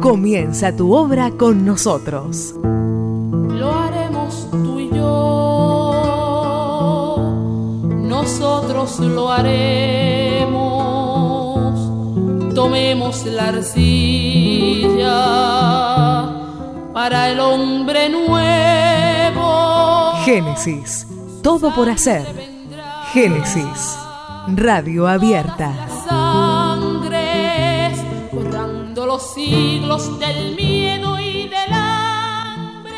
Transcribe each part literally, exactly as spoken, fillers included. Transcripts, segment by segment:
Comienza tu obra con nosotros. Lo haremos tú y yo, nosotros lo haremos. Tomemos la arcilla para el hombre nuevo. Génesis, todo por hacer. Génesis, radio abierta. Sangres, borrando los siglos del miedo y del hambre.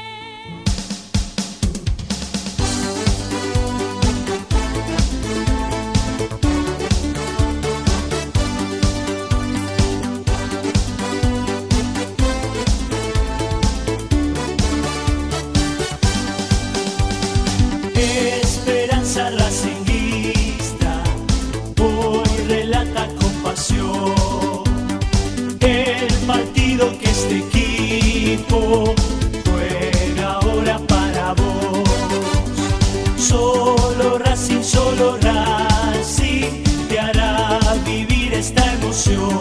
Esperanza racinguista, hoy relata con pasión el partido que este equipo juega ahora para vos. Solo Racing, solo Racing te hará vivir esta emoción.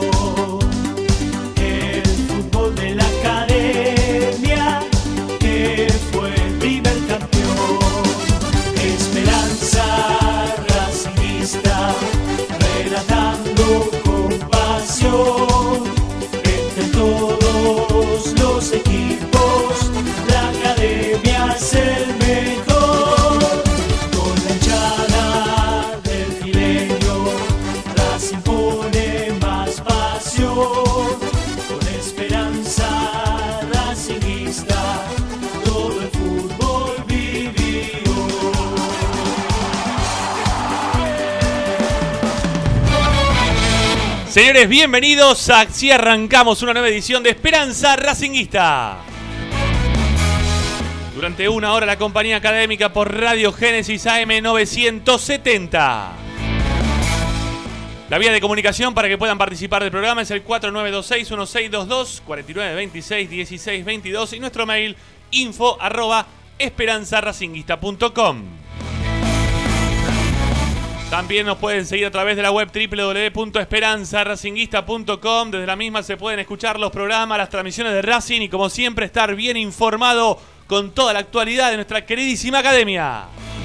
El fútbol de la academia que fue el primer campeón. Esperanza racingista, relatando con pasión, entre todos los equipos, la academia es el mejor. Con la hinchada del fileño, Racing pone más pasión. Con esperanza racingista, todo el fútbol vivió. Señores, bienvenidos. Así arrancamos una nueva edición de Esperanza Racinguista. Durante una hora la compañía académica por Radio Génesis A M novecientos setenta. La vía de comunicación para que puedan participar del programa es el cuatro nueve dos seis uno seis dos dos, cuatro nueve dos seis uno seis dos dos y nuestro mail info arroba esperanza racinguista punto com. También nos pueden seguir a través de la web doble u doble u doble u punto esperanza racinguista punto com. Desde la misma se pueden escuchar los programas, las transmisiones de Racing y, como siempre, estar bien informado con toda la actualidad de nuestra queridísima academia.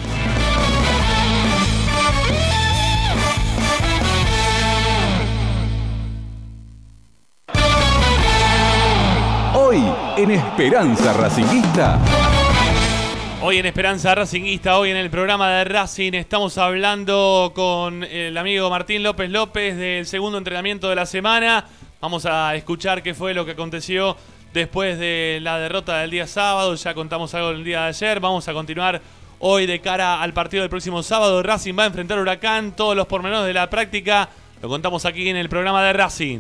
Hoy en Esperanza Racinguista. Hoy en Esperanza Racinguista, hoy en el programa de Racing, estamos hablando con el amigo Martín López López del segundo entrenamiento de la semana. Vamos a escuchar qué fue lo que aconteció después de la derrota del día sábado. Ya contamos algo del día de ayer. Vamos a continuar hoy de cara al partido del próximo sábado. Racing va a enfrentar a Huracán. Todos los pormenores de la práctica lo contamos aquí en el programa de Racing.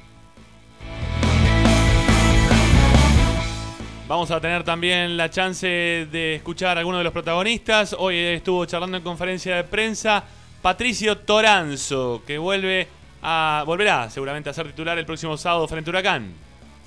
Vamos a tener también la chance de escuchar a algunos de los protagonistas. Hoy estuvo charlando en conferencia de prensa Patricio Toranzo, que vuelve a volverá seguramente a ser titular el próximo sábado frente a Huracán.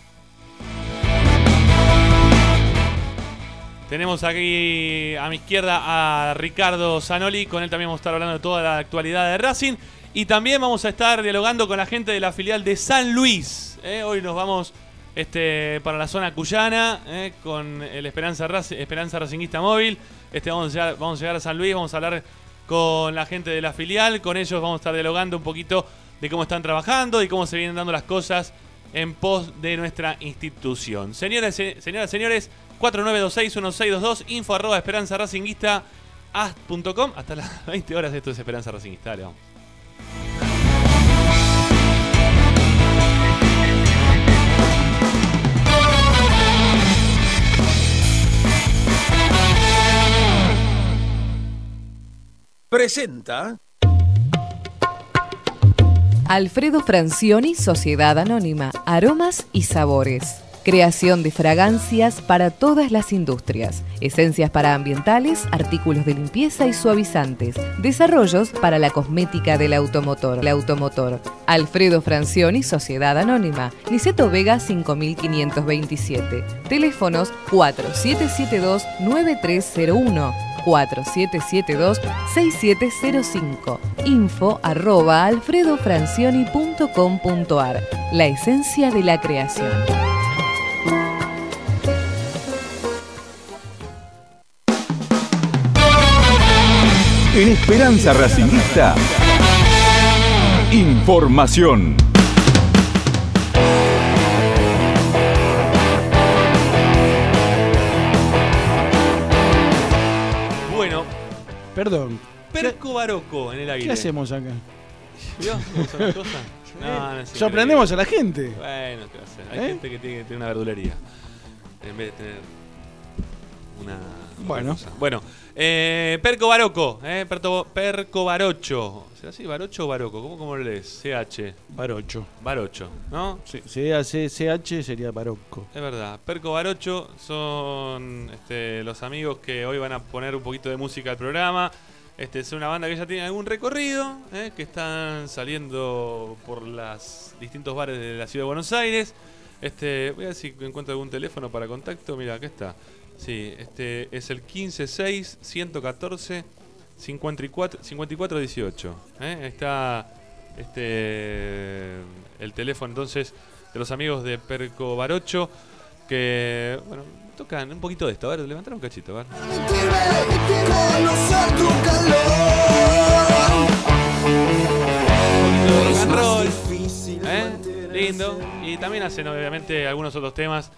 Tenemos aquí a mi izquierda a Ricardo Zanoli. Con él también vamos a estar hablando de toda la actualidad de Racing. Y también vamos a estar dialogando con la gente de la filial de San Luis. ¿eh? Hoy nos vamos Este, para la zona cuyana, eh, con el Esperanza, Rac- Esperanza Racinguista Móvil. Este, vamos, a llegar, vamos a llegar a San Luis, vamos a hablar con la gente de la filial. Con ellos vamos a estar dialogando un poquito de cómo están trabajando y cómo se vienen dando las cosas en pos de nuestra institución. Señoras, se, señoras, señores, cuatro nueve dos seis uno seis dos dos, info arroba esperanza racinguista punto com. Hasta las veinte horas esto es Esperanza Racinguista. Dale, vamos. Presenta Alfredo Francioni, Sociedad Anónima, Aromas y Sabores. Creación de fragancias para todas las industrias. Esencias para ambientales, artículos de limpieza y suavizantes. Desarrollos para la cosmética del automotor. El automotor. Alfredo Francioni, Sociedad Anónima. Niceto Vega cinco mil quinientos veintisiete. Teléfonos cuatro siete siete dos nueve tres cero uno. cuatro siete siete dos seis siete cero cinco. Info arroba alfredofrancioni punto com punto ar. La esencia de la creación. En Esperanza Racingista, información. Bueno, Perdón, Perco Baroco en el aire. ¿qué hacemos acá? ¿Vio cómo son las cosas? No, no es Sorprendemos increíble. a la gente. Bueno, ¿qué va a hacer? Hay ¿Eh? gente que tiene que tener una verdulería en vez de tener una. Bueno. cosa. Bueno, eh, Perco Baroco, eh, Perto, Perco Barocho. ¿Será así? ¿Barocho o Baroco? ¿Cómo, cómo lo lees? C H. Barocho. Barocho, ¿no? Sí, C A C C H sería Barocco. Es verdad. Perco Barocho son este, los amigos que hoy van a poner un poquito de música al programa. Este, es una banda que ya tiene algún recorrido, eh, que están saliendo por los distintos bares de la ciudad de Buenos Aires. Este, voy a ver si encuentro algún teléfono para contacto. Mira, acá está. Sí, este es el quince seis uno catorce cincuenta y cuatro dieciocho. ¿eh? Está este el teléfono entonces de los amigos de Perco Barocho que, bueno, tocan un poquito de esto. A ver, levantar un cachito, a ver. Un poquito de rock and roll, ¿eh? Lindo. Y también hacen obviamente algunos otros temas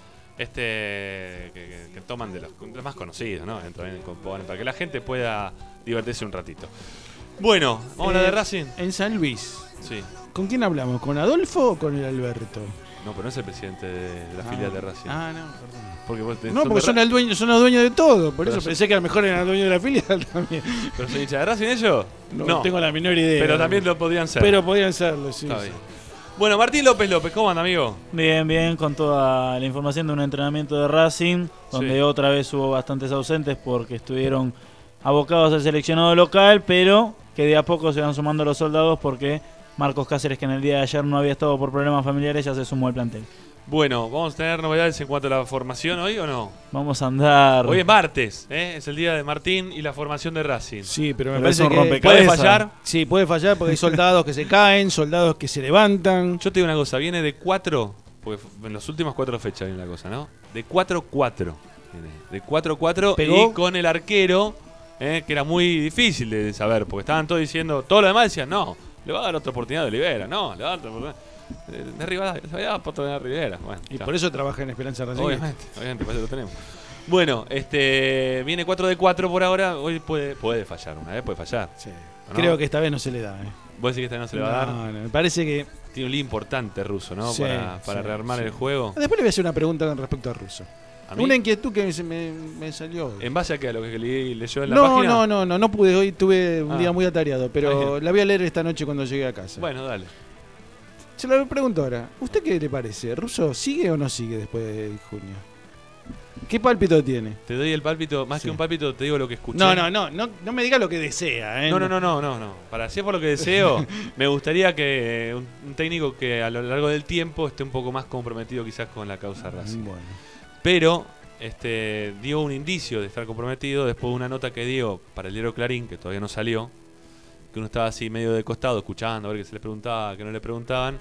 este que, que, que toman de los, los más conocidos, ¿no? También componen para que la gente pueda divertirse un ratito. Bueno, vamos a hablar de Racing. En San Luis. Sí. ¿Con quién hablamos? ¿Con Adolfo o con el Alberto? No, pero no es el presidente de la ah, filial de Racing. Ah, no, perdón. Porque vos te, No, porque de son, Ra- el dueño, son los dueños de todo. Por Pero eso son- pensé que a lo mejor eran el dueño de la filial también. ¿Pero son hinchas de Racing ellos? No, tengo la menor idea. Pero también lo podrían ser. Pero podían serlo, sí. Está sí. bien. Bueno, Martín López López, ¿cómo anda, amigo? Bien, bien, con toda la información de un entrenamiento de Racing, donde Sí. otra vez hubo bastantes ausentes porque estuvieron abocados al seleccionado local, pero que de a poco se van sumando los soldados porque Marcos Cáceres, que en el día de ayer no había estado por problemas familiares, ya se sumó al plantel. Bueno, ¿vamos a tener novedades en cuanto a la formación hoy o no? Vamos a andar... Hoy es martes, ¿eh? Es el día de Martín y la formación de Racing. Sí, pero me Pero parece es un que rompecabezas. ¿Puede fallar? Sí, puede fallar porque hay soldados que se caen, soldados que se levantan. Yo te digo una cosa, viene de cuatro, porque en las últimas cuatro fechas viene la cosa, ¿no? De cuatro cuatro. De cuatro cuatro Pegó. y con el arquero, ¿eh? Que era muy difícil de saber, porque estaban todos diciendo, todo lo demás decían, no, le va a dar otra oportunidad de Olivera, no, le va a dar otra oportunidad. De, de Rivadavia, se va a oportunidad de Rivera. Bueno, Y ya. por eso trabaja en Esperanza Racing. Obviamente, obviamente, por eso lo tenemos. Bueno, este viene cuatro de cuatro por ahora, hoy puede, puede fallar, una vez puede fallar. Sí. ¿No? Creo que esta vez no se le da. ¿eh? ¿Vos decís que esta no se le va a dar? No, no, me parece que. Tiene un lío importante Russo, ¿no? Sí, para para sí, rearmar sí. el juego. Después le voy a hacer una pregunta con respecto a Russo. ¿A mí? Una inquietud que se me, me salió hoy. ¿En base a qué? ¿A lo que leí, leyó en la No, página? no, no, no, no pude. Hoy tuve un Ah. día muy atareado, Está pero bien. la voy a leer esta noche cuando llegue a casa. Bueno, dale. Se lo pregunto ahora. ¿Usted qué le parece? ¿Russo sigue o no sigue después de junio? ¿Qué pálpito tiene? Te doy el pálpito, más Sí. que un pálpito, te digo lo que escuché. No, no, no, no, no me diga lo que desea, ¿eh? No, no, no, no, no, no. Para si es por lo que deseo, me gustaría que un, un técnico que a lo largo del tiempo esté un poco más comprometido quizás con la causa Racing. Bueno. Pero este dio un indicio de estar comprometido después de una nota que dio para el diario Clarín, que todavía no salió, que uno estaba así medio de costado escuchando a ver qué se le preguntaba, que no le preguntaban,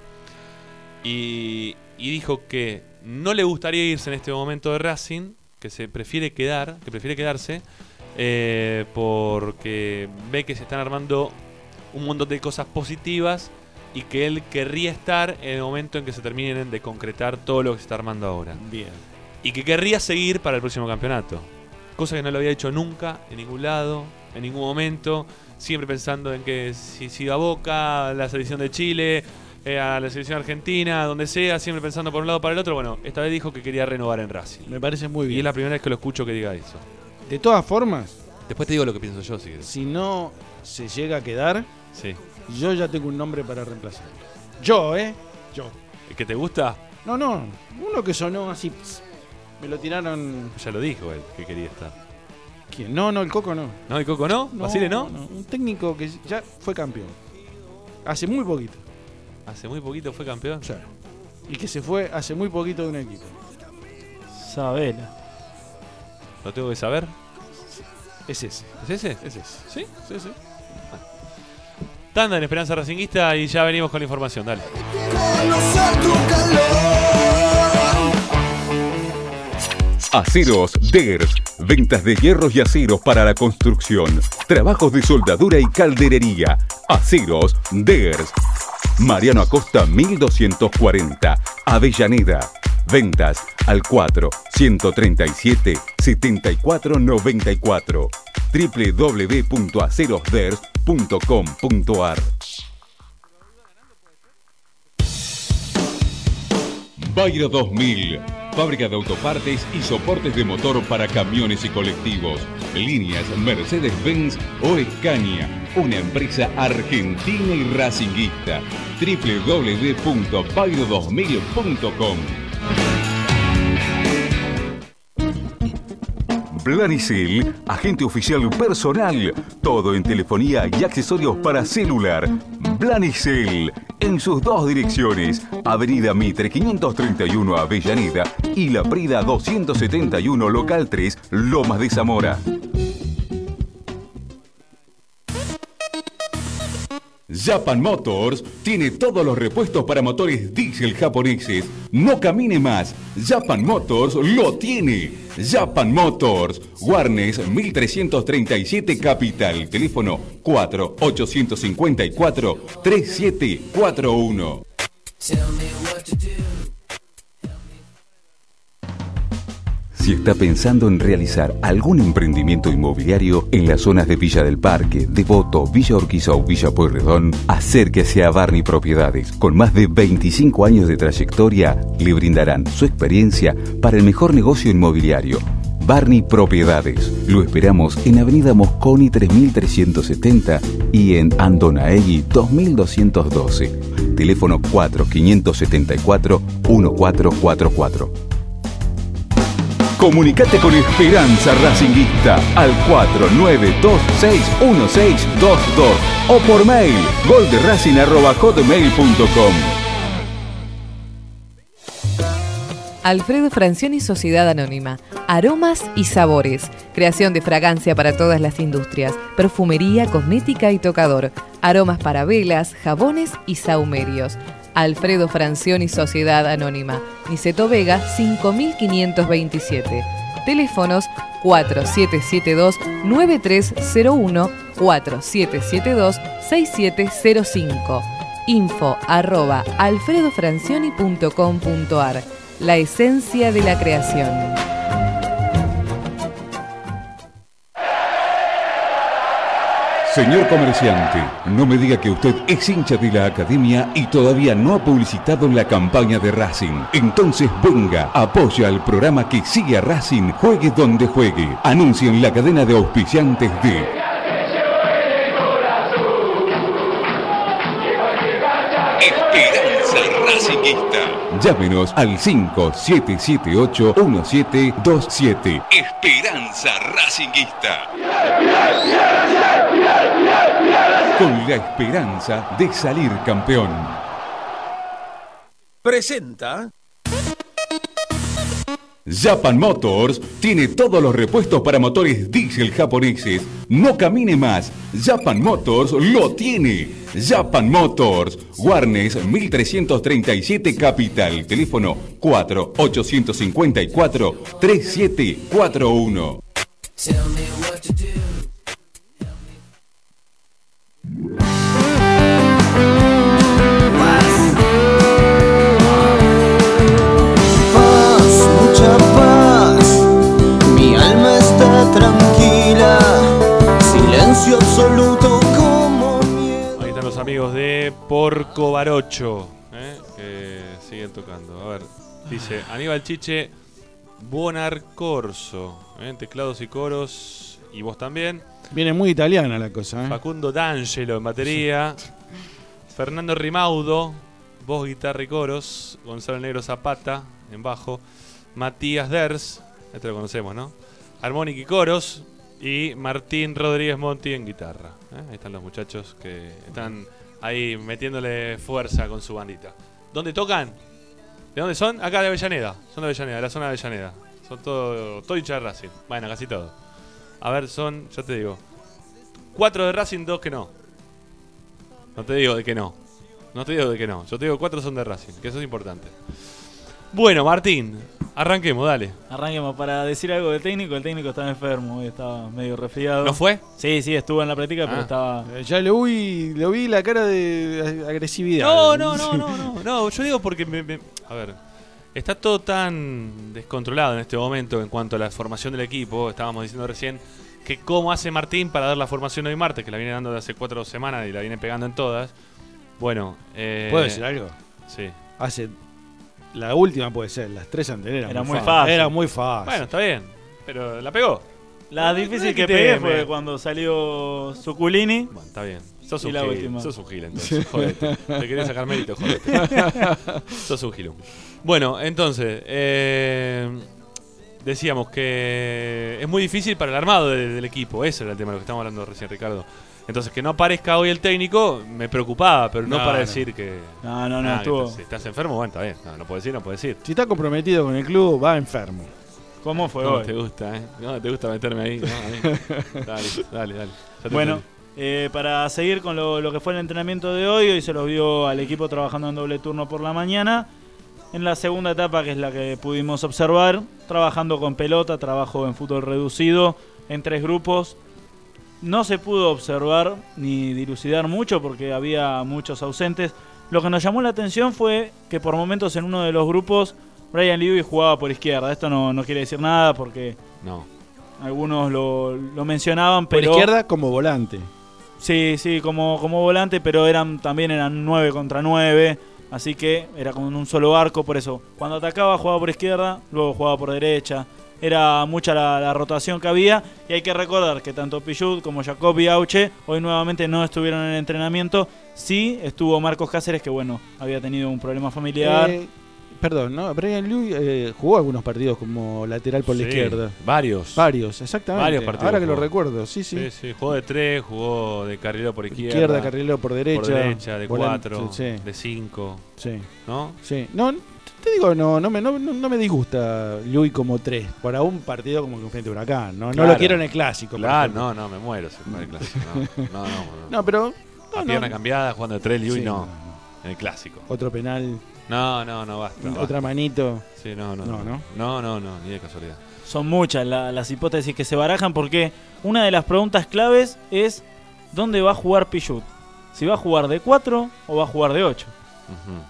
y, y dijo que no le gustaría irse en este momento de Racing, que se prefiere quedar, que prefiere quedarse, eh, porque ve que se están armando un montón de cosas positivas y que él querría estar en el momento en que se terminen de concretar todo lo que se está armando ahora. Bien. Y que querría seguir para el próximo campeonato. Cosa que no lo había hecho nunca, en ningún lado, en ningún momento. Siempre pensando en que si, si iba a Boca, a la selección de Chile, eh, a la selección argentina, donde sea, siempre pensando por un lado para el otro. Bueno, esta vez dijo que quería renovar en Racing. Me parece muy Y bien. es la primera vez que lo escucho que diga eso. De todas formas, Después te digo lo que pienso yo, si querés. si no se llega a quedar, Sí. yo ya tengo un nombre para reemplazarlo. Yo, ¿eh? Yo. ¿El que te gusta? No, no. Uno que sonó así. pss, me lo tiraron. Ya lo dijo él, que quería estar. ¿Quién? No, no, el Coco no. ¿No, el Coco no? ¿Basile no? Un técnico que ya fue campeón. Hace muy poquito. Hace muy poquito fue campeón. O sea, y que se fue hace muy poquito de un equipo. Sabela. ¿Lo tengo que saber? Es ese. ¿Es ese? Es ese. ¿Sí? Sí, sí. Bueno. Tanda en Esperanza Racinguista y ya venimos con la información. Dale. Aceros Degers. Ventas de hierros y aceros para la construcción. Trabajos de soldadura y calderería. Aceros Degers. Mariano Acosta mil doscientos cuarenta. Avellaneda. Ventas al cuatro, ciento treinta y siete, setenta y cuatro noventa y cuatro. doble u doble u doble u punto aceros ders punto com punto ar. Bayro dos mil. Fábrica de autopartes y soportes de motor para camiones y colectivos. Líneas Mercedes-Benz o Scania. Una empresa argentina y racinguista. doble u doble u doble u punto bayro dos mil punto com. Planicel, agente oficial personal. Todo en telefonía y accesorios para celular. Planicel, en sus dos direcciones. Avenida Mitre quinientos treinta y uno Avellaneda y La Prida doscientos setenta y uno Local tres, Lomas de Zamora. Japan Motors tiene todos los repuestos para motores diésel japoneses. No camine más. Japan Motors lo tiene. Japan Motors. Warnes mil trescientos treinta y siete Capital. Teléfono cuatro, ochocientos cincuenta y cuatro, treinta y siete cuarenta y uno. Si está pensando en realizar algún emprendimiento inmobiliario en las zonas de Villa del Parque, Devoto, Villa Urquiza o Villa Pueyrredón, acérquese a Barney Propiedades. Con más de veinticinco años de trayectoria, le brindarán su experiencia para el mejor negocio inmobiliario. Barney Propiedades. Lo esperamos en Avenida Mosconi tres mil trescientos setenta y en Andonaegui dos mil doscientos doce. Teléfono cuatro, quinientos setenta y cuatro, catorce cuarenta y cuatro. Comunicate con Esperanza Racinguista al cuatro nueve dos seis uno seis dos dos o por mail golderracing arroba hotmail punto com. Alfredo Francioni Sociedad Anónima. Aromas y sabores. Creación de fragancia para todas las industrias. Perfumería, cosmética y tocador. Aromas para velas, jabones y sahumerios. Alfredo Francioni Sociedad Anónima. Niceto Vega cinco mil quinientos veintisiete. Teléfonos cuatro siete siete dos nueve tres cero uno, cuatro siete siete dos seis siete cero cinco. Info arroba alfredofrancioni punto com punto ar. La esencia de la creación. Señor comerciante, no me diga que usted es hincha de la academia y todavía no ha publicitado la campaña de Racing. Entonces venga, apoya al programa que sigue a Racing, juegue donde juegue. Anuncia en la cadena de auspiciantes de Esperanza Racinguista. Llámenos al cinco siete siete ocho uno siete dos siete. Esperanza Racinguista. Con la esperanza de salir campeón. Presenta. Japan Motors tiene todos los repuestos para motores diésel japoneses. No camine más. Japan Motors lo tiene. Japan Motors. Warnes mil trescientos treinta y siete Capital. Teléfono cuatro, ochocientos cincuenta y cuatro, treinta y siete cuarenta y uno. Absoluto como miedo. Ahí están los amigos de Porco Barocho, ¿eh? Que siguen tocando. A ver, dice Aníbal Chiche, Buonar Corso, ¿eh? Teclados y coros, y vos también. Viene muy italiana la cosa, ¿eh? Facundo D'Angelo en batería. Fernando Rimaudo, voz, guitarra y coros. Gonzalo Negro Zapata en bajo. Matías Ders, este lo conocemos, ¿no? Armónica y coros. Y Martín Rodríguez Monti en guitarra. ¿eh? Ahí están los muchachos que están ahí metiéndole fuerza con su bandita. ¿Dónde tocan? ¿De dónde son? Acá de Avellaneda. Son de Avellaneda, de la zona de Avellaneda. Son todo, todo hincha de Racing. Bueno, casi todo. A ver, son, ya te digo, cuatro de Racing, dos que no. No te digo de que no. No te digo de que no. Yo te digo cuatro son de Racing, que eso es importante. Bueno, Martín, arranquemos, dale. Arranquemos. Para decir algo del técnico, el técnico estaba enfermo, hoy estaba medio resfriado. ¿No fue? Sí, sí, estuvo en la práctica, Ah. pero estaba... Eh, Ya lo vi, lo vi la cara de agresividad. No, no, no, no, no, no. Yo digo porque, me, me- a ver, está todo tan descontrolado en este momento en cuanto a la formación del equipo. Estábamos diciendo recién que cómo hace Martín para dar la formación hoy martes, que la viene dando de hace cuatro semanas y la viene pegando en todas. Bueno, eh, ¿Puedo decir algo? Sí. Hace. La última puede ser, las tres anteriores. Era muy fácil. Era muy fácil. Bueno, está bien, pero la pegó. La No, difícil no es que que pegué te- fue me- cuando salió Suculini. Bueno, está bien. Sos Y un la gil, última. sos un gil entonces, jodete. Te querés sacar mérito, jodete. Sos un gilón. Bueno, entonces, eh, decíamos que es muy difícil para el armado de- del equipo. Ese era el tema de lo que estamos hablando recién, Ricardo. Entonces, que no aparezca hoy el técnico me preocupaba, pero no, No, para no. decir que... No, no, no, Ah, que estuvo... te- si estás enfermo, bueno, está bien. No, no puedo decir, no puedo decir. Si está comprometido con el club, va enfermo. ¿Cómo fue No, hoy? te gusta, ¿eh? No, te gusta meterme ahí. No, ahí. Dale, dale, dale. Ya te Bueno, entendí. eh, para seguir con lo, lo que fue el entrenamiento de hoy, hoy se los vio al equipo trabajando en doble turno por la mañana. En la segunda etapa, que es la que pudimos observar, trabajando con pelota, trabajo en fútbol reducido, en tres grupos. No se pudo observar ni dilucidar mucho porque había muchos ausentes. Lo que nos llamó la atención fue que por momentos en uno de los grupos Brian Lewis jugaba por izquierda. Esto no, no quiere decir nada porque No. algunos lo, lo mencionaban, Por pero... izquierda como volante. Sí, sí, como, como volante, pero eran también eran nueve contra nueve, así que era como en un solo arco, por eso cuando atacaba jugaba por izquierda, luego jugaba por derecha, era mucha la, la rotación que había, y hay que recordar que tanto Pichut como Jacob y Auche hoy nuevamente no estuvieron en el entrenamiento. Sí estuvo Marcos Cáceres, que bueno, había tenido un problema familiar. Eh, perdón, ¿no? Brian Lewis eh, jugó algunos partidos como lateral por la Sí, izquierda. Varios. Varios, exactamente. Varios partidos Ahora que lo jugó. recuerdo, sí, sí. Sí, sí, jugó de tres, jugó de carrilero por izquierda. Izquierda, carrilero por derecha. Por derecha, de volante, cuatro, sí, de cinco, sí, ¿no? sí. No, te digo, no, no, me, no, no- no me disgusta Lewis como tres para un partido como que frente a Huracán. No, no Claro. lo quiero en el clásico. por Claro, ejemplo. no, no, me muero si juega el clásico. No, no, no. no. No, pero. A no, pierna no. cambiada, jugando de tres, Lewis Sí, no. no, no. En el clásico. Otro penal, No, no, no, basta. basta. otra manito. Sí, no, no. No, No, no, no, no, ni de casualidad. Son muchas la- las hipótesis que se barajan porque una de las preguntas claves es ¿dónde va a jugar Pichut? Si va a jugar de cuatro o va a jugar de ocho. Ujú.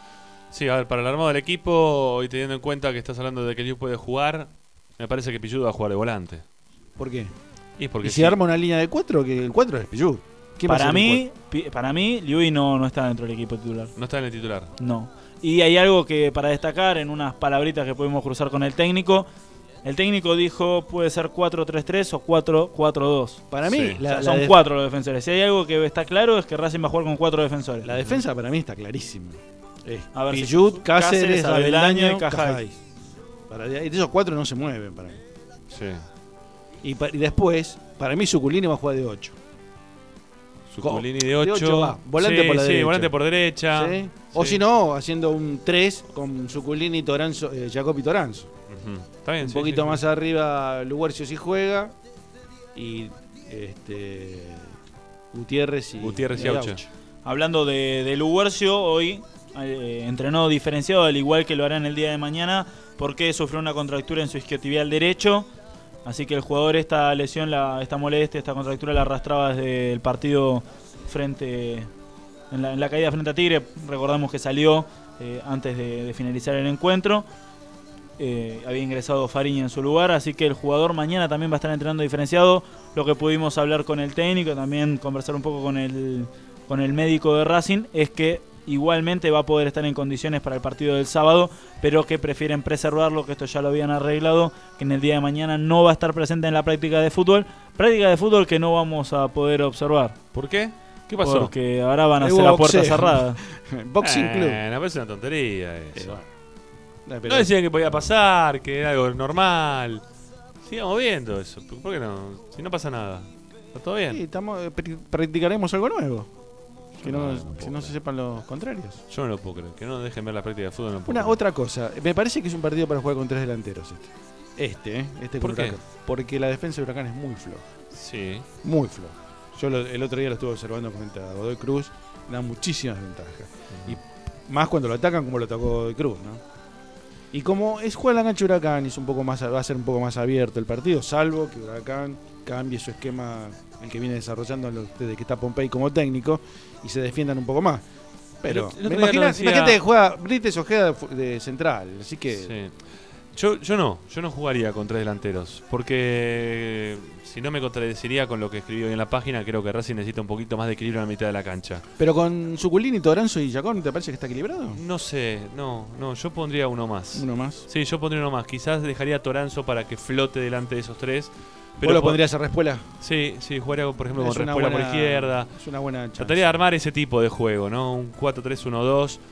Sí, a ver, para el armado del equipo, y teniendo en cuenta que estás hablando de que Liu puede jugar, me parece que Pichut va a jugar de volante. ¿Por qué? Y, porque Y si sí. arma una línea de cuatro, que el cuatro es Pichut. ¿Quién va a Para ser el mí, pi- para mí, Liui no, no está dentro del equipo titular. No está en el titular. No. Y hay algo que para destacar en unas palabritas que pudimos cruzar con el técnico. El técnico dijo puede ser cuatro tres tres o cuatro cuatro dos. Para mí, Sí. O la, sea, la son def- cuatro los defensores. Si hay algo que está claro es que Racing va a jugar con cuatro defensores. la defensa para mí está clarísima. Es A ver si- Pichut, Cáceres, Cáceres, Aveldaño Aveldaño y y Cajay. Cajay. Para de, ahí, de esos cuatro no se mueven para mí. Sí. Y, pa- y después, para mí Suculini va a jugar de ocho. Suculini de De ocho. ocho va, volante Sí, por la sí, derecha. volante por derecha. ¿Sí? O Sí. si no, haciendo un tres con Suculini, Toranzo, eh, Jacobi Toranzo. Ujú. Está bien, Un sí, poquito sí, más sí. arriba Luguercio si juega. Y este Gutiérrez y Gutiérrez y y Auche. Auche. Hablando de, de Luguercio, hoy eh, entrenó diferenciado, al igual que lo hará en el día de mañana, porque sufrió una contractura en su isquiotibial derecho. Así que el jugador esta lesión, la, esta molestia, esta contractura la arrastraba desde el partido frente en la, en la caída frente a Tigre. Recordamos que salió eh, antes de, de finalizar el encuentro. Eh, había ingresado Fariña en su lugar, así que el jugador mañana también va a estar entrenando diferenciado. Lo que pudimos hablar con el técnico, también conversar un poco con el, con el médico de Racing, es que igualmente va a poder estar en condiciones para el partido del sábado, pero que prefieren preservarlo, que esto ya lo habían arreglado, que en el día de mañana no va a estar presente en la práctica de fútbol, práctica de fútbol que no vamos a poder observar. ¿Por qué? ¿Qué pasó? Porque ahora van a Hay hacer la puerta boxeo. cerrada. Boxing Club. Eh, me parece una tontería eso. Eh, pero- No decían que podía pasar, que era algo normal. Sigamos viendo eso. ¿Por qué no? Si no pasa nada. Está todo bien. Sí, estamos, eh, pr- practicaremos algo nuevo. Que no, No, no que puedo no se creer. sepan los contrarios. Yo no lo puedo creer. Que no dejen ver la práctica de fútbol. No puedo Una creer. otra cosa, me parece que es un partido para jugar con tres delanteros este. Este, ¿eh? Este con ¿Por qué? Huracán. Porque la defensa de Huracán es muy floja. Sí. Muy floja. Yo lo, el otro día lo estuve observando frente a Godoy Cruz. Da muchísimas ventajas. Uh-huh. Y más cuando lo atacan como lo atacó Godoy Cruz, ¿no? Y como es juega en la cancha de Huracán, es un poco más, va a ser un poco más abierto el partido, salvo que Huracán cambie su esquema, el que viene desarrollando desde que está Pompey como técnico, y se defiendan un poco más. Pero el, el me imagina, decía... imagínate que juega Brites Ojeda de, de central, así que... Sí. Yo, yo no, yo no jugaría con tres delanteros, porque si no me contradeciría con lo que escribí hoy en la página. Creo que Racing necesita un poquito más de equilibrio en la mitad de la cancha. Pero con Suculini, Toranzo y Giacón, ¿te parece que está equilibrado? No sé, no, no, yo pondría uno más. ¿Uno más? Sí, yo pondría uno más. Quizás dejaría a Toranzo para que flote delante de esos tres. Pero ¿vos lo pondrías a Respuela? Sí, sí, jugaría por ejemplo es con Respuela buena, por izquierda. Es una buena chance. Trataría de armar ese tipo de juego, ¿no? Un cuatro tres uno dos.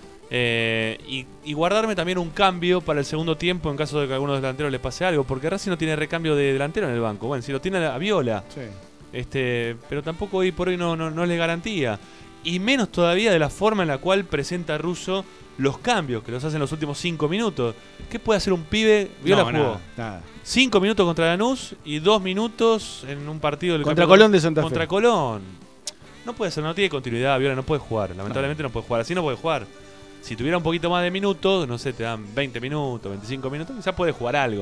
Eh, y, y guardarme también un cambio para el segundo tiempo en caso de que a alguno de los delanteros le pase algo, porque Racing no tiene recambio de delantero en el banco. Bueno, si lo tiene a Viola, sí. este, pero tampoco hoy por hoy no, no, no le garantía. Y menos todavía de la forma en la cual presenta Russo los cambios, que los hace en los últimos cinco minutos. ¿Qué puede hacer un pibe? Viola no, jugó nada, nada. cinco minutos contra Lanús y dos minutos en un partido del contra Colón de Santa Fe. Contra Colón. No puede ser, no tiene continuidad, Viola no puede jugar. Lamentablemente no, no puede jugar, así no puede jugar. Si tuviera un poquito más de minutos, no sé, te dan veinte minutos, veinticinco minutos, quizás puede jugar algo.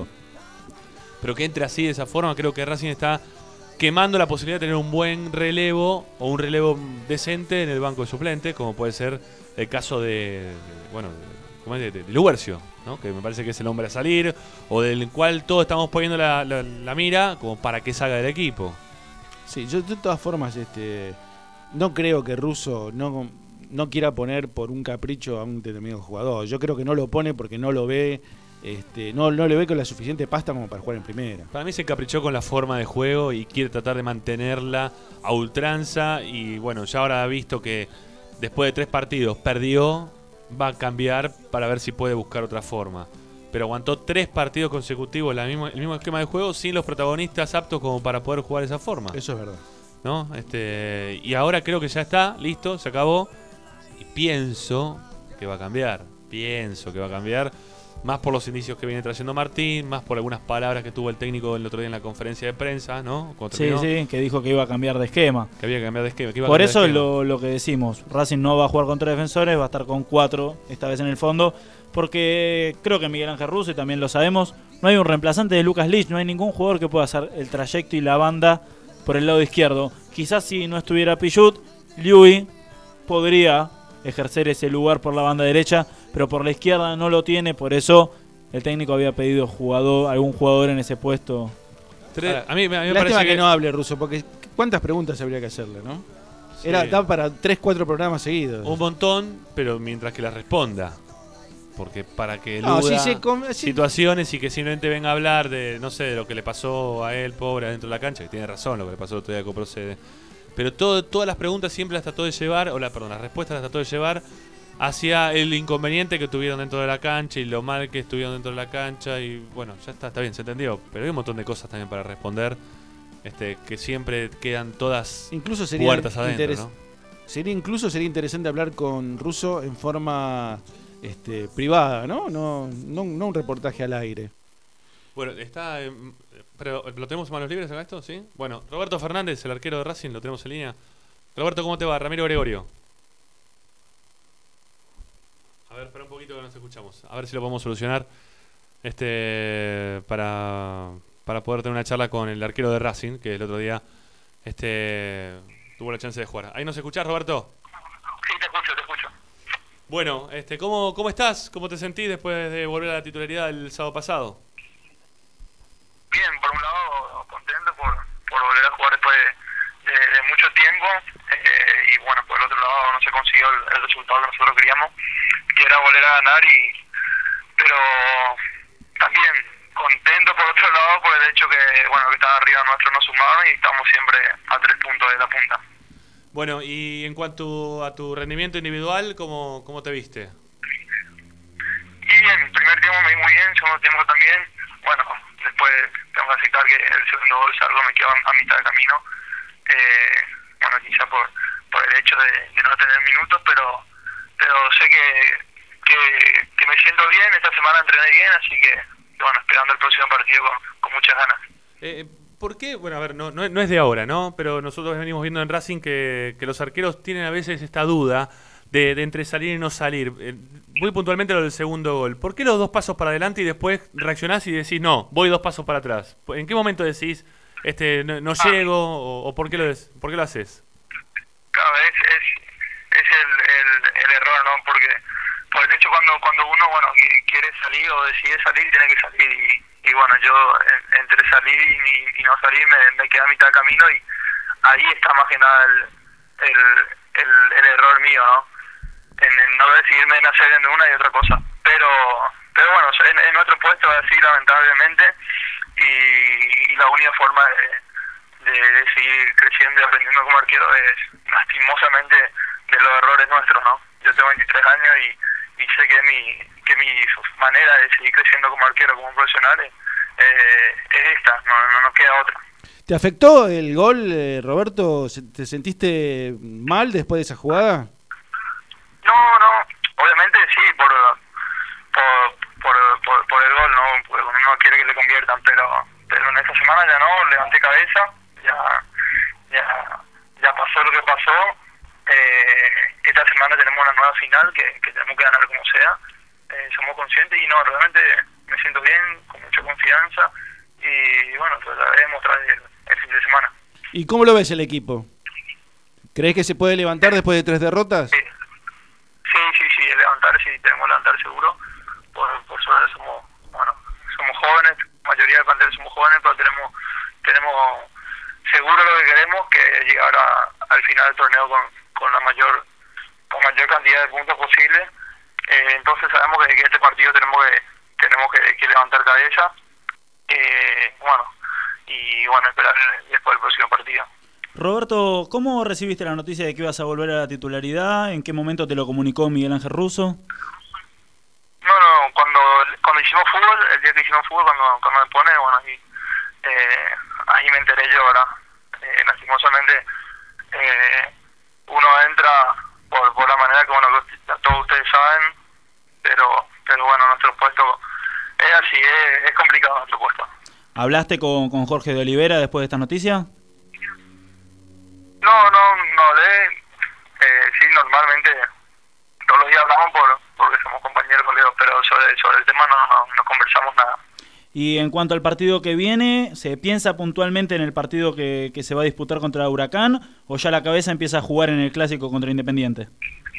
Pero que entre así de esa forma, creo que Racing está quemando la posibilidad de tener un buen relevo o un relevo decente en el banco de suplentes, como puede ser el caso de, de bueno, ¿cómo es? de, de Lubercio, ¿no? Que me parece que es el hombre a salir, o del cual todos estamos poniendo la, la, la mira como para que salga del equipo. Sí, yo de todas formas este, no creo que Russo no... no quiera poner por un capricho a un determinado jugador. Yo creo que no lo pone porque no lo ve, este, no, no le ve con la suficiente pasta como para jugar en primera. Para mí se encaprichó con la forma de juego y quiere tratar de mantenerla a ultranza. Y bueno, ya ahora ha visto que después de tres partidos perdió, va a cambiar para ver si puede buscar otra forma. Pero aguantó tres partidos consecutivos la misma, el mismo esquema de juego sin los protagonistas aptos como para poder jugar de esa forma. Eso es verdad. ¿No? Este, y ahora creo que ya está, listo, se acabó. Y pienso que va a cambiar. Pienso que va a cambiar. Más por los indicios que viene trayendo Martín, más por algunas palabras que tuvo el técnico el otro día en la conferencia de prensa, ¿no? Sí, sí, que dijo que iba a cambiar de esquema. Que había que cambiar de esquema. Que iba a por cambiar eso de esquema. Lo, lo que decimos, Racing no va a jugar con tres defensores, va a estar con cuatro, esta vez en el fondo, porque creo que Miguel Ángel Russo, y también lo sabemos, no hay un reemplazante de Lucas Lich, no hay ningún jugador que pueda hacer el trayecto y la banda por el lado izquierdo. Quizás si no estuviera Pichut, Liui podría ejercer ese lugar por la banda derecha, pero por la izquierda no lo tiene, por eso el técnico había pedido jugador, algún jugador en ese puesto. Ahora, a mí, a mí me lástima parece que, que no hable Russo, porque ¿cuántas preguntas habría que hacerle, no? Sí. Era da para tres, cuatro programas seguidos. Un montón, pero mientras que las responda. Porque para que no, eluda si se come, si... situaciones y que simplemente venga a hablar de, no sé, de lo que le pasó a él, pobre, adentro de la cancha, que tiene razón lo que le pasó el otro día que procede. Pero todo, todas las preguntas siempre las trató de llevar, o la, perdón, las respuestas las trató de llevar hacia el inconveniente que tuvieron dentro de la cancha y lo mal que estuvieron dentro de la cancha. Y bueno, ya está, está bien, se entendió. Pero hay un montón de cosas también para responder, este, que siempre quedan todas incluso sería puertas adentro, ¿no? Sería incluso sería interesante hablar con Russo en forma este, privada, ¿no? No, no, no un reportaje al aire. Bueno, está. Eh, pero, ¿lo tenemos en manos libres acá esto? ¿Sí? Bueno, Roberto Fernández, el arquero de Racing, lo tenemos en línea. Roberto, ¿cómo te va? Ramiro Gregorio. A ver, espera un poquito que nos escuchamos. A ver si lo podemos solucionar. Este. Para. Para poder tener una charla con el arquero de Racing, que el otro día. Este. Tuvo la chance de jugar. ¿Ahí nos escuchás, Roberto? Sí, te escucho, te escucho. Bueno, este, ¿cómo, ¿cómo estás? ¿Cómo te sentís después de volver a la titularidad el sábado pasado? Bien, por un lado contento por, por volver a jugar después de, de, de mucho tiempo eh, y bueno, por el otro lado no se consiguió el, el resultado que nosotros queríamos, que era volver a ganar, y pero también contento por otro lado por el hecho que bueno que estaba arriba nuestro no sumaron y estamos siempre a tres puntos de la punta. Bueno, y en cuanto a tu rendimiento individual, ¿cómo, cómo te viste? Y bien, el primer tiempo me vi muy bien, el segundo tiempo también. Bueno, después tengo que aceptar que el segundo gol salgo, me quedo a mitad de camino. Eh, bueno, quizá por, por el hecho de, de no tener minutos, pero pero sé que, que, que me siento bien, esta semana entrené bien, así que y bueno, esperando el próximo partido con, con muchas ganas. Eh, ¿Por qué? Bueno, a ver, no, no, no es de ahora, ¿no? Pero nosotros venimos viendo en Racing que, que los arqueros tienen a veces esta duda de, de entre salir y no salir. Eh, voy puntualmente a lo del segundo gol. ¿Por qué los dos pasos para adelante y después reaccionás y decís, no, voy dos pasos para atrás? ¿En qué momento decís, este, no, no llego o, o por, qué lo des, por qué lo haces? Claro, es, es, es el, el, el error, ¿no? Porque por el hecho cuando cuando uno, bueno, quiere salir o decide salir, tiene que salir. Y, y bueno, yo en, entre salir y, y no salir me, me quedé a mitad de camino y ahí está más que nada el, el, el, el error mío, ¿no? En, en no decidirme en hacer en una y otra cosa. Pero pero bueno, en, en nuestro puesto es así, lamentablemente, y, y la única forma de, de, de seguir creciendo y aprendiendo como arquero es lastimosamente de los errores nuestros, ¿no? Yo tengo veintitrés años y, y sé que mi que mi manera de seguir creciendo como arquero, como profesional, es, eh, es esta, no, no nos queda otra. ¿Te afectó el gol, eh, Roberto? ¿Te sentiste mal después de esa jugada? No, no, obviamente sí, por por, por, por, por el gol, ¿no? Porque uno quiere que le conviertan, pero pero en esta semana ya no, levanté cabeza, ya ya ya pasó lo que pasó. Eh, esta semana tenemos una nueva final que, que tenemos que ganar como sea. Eh, somos conscientes y no, realmente me siento bien, con mucha confianza y bueno, trataré de mostrar el, el fin de semana. ¿Y cómo lo ves el equipo? ¿Crees que se puede levantar después de tres derrotas? Sí, sí, sí, sí levantar, sí, tenemos que levantar seguro. Por, por suerte somos, bueno, somos jóvenes, la mayoría del plantel somos jóvenes, pero tenemos tenemos seguro lo que queremos, que es llegar a, al final del torneo con, con la mayor con mayor cantidad de puntos posible. Eh, entonces sabemos que, que este partido tenemos que tenemos que, que levantar cabeza, eh, bueno, y bueno, esperar después del próximo partido. Roberto, ¿cómo recibiste la noticia de que ibas a volver a la titularidad? ¿En qué momento te lo comunicó Miguel Ángel Russo? No, no, cuando cuando hicimos fútbol, el día que hicimos fútbol, cuando, cuando me pone, bueno, ahí, eh, ahí me enteré yo, ¿verdad? Eh, lastimosamente, eh, uno entra por, por la manera que, bueno, todos ustedes saben, pero pero bueno, nuestro puesto es así, es, es complicado nuestro puesto. ¿Hablaste con, con Jorge de Olivera después de esta noticia? No, no, no hablé, eh, sí, normalmente todos los días hablamos por, porque somos compañeros, colegas, pero sobre, sobre el tema no, no, no conversamos nada. Y en cuanto al partido que viene, ¿se piensa puntualmente en el partido que, que se va a disputar contra Huracán o ya la cabeza empieza a jugar en el clásico contra Independiente?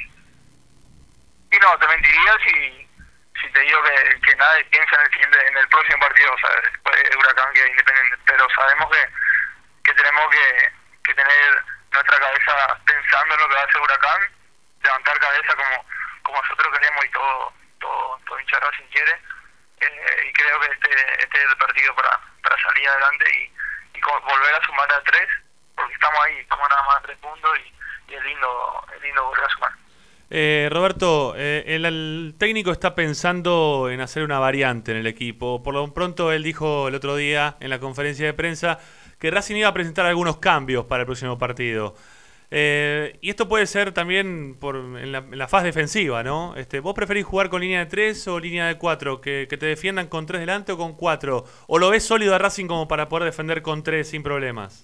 Y no, te mentiría si, si te digo que, que nadie piensa en el, siguiente, en el próximo partido, o sea, después de Huracán que Independiente, pero sabemos que, que tenemos que, que tener nuestra cabeza pensando en lo que va a hacer Huracán, levantar cabeza como, como nosotros queremos y todo, todo, todo hincha Racing quiere. Eh, y creo que este, este es el partido para, para salir adelante y, y volver a sumar a tres, porque estamos ahí, estamos nada más a tres puntos y, y es lindo, es lindo volver a sumar. Eh, Roberto, eh, el, el técnico está pensando en hacer una variante en el equipo. Por lo pronto él dijo el otro día en la conferencia de prensa que Racing iba a presentar algunos cambios para el próximo partido. Eh, y esto puede ser también por en la, en la fase defensiva, ¿no? Este, ¿Vos preferís jugar con línea de tres o línea de cuatro? ¿Que, que te defiendan con tres delante o con cuatro? ¿O lo ves sólido a Racing como para poder defender con tres sin problemas?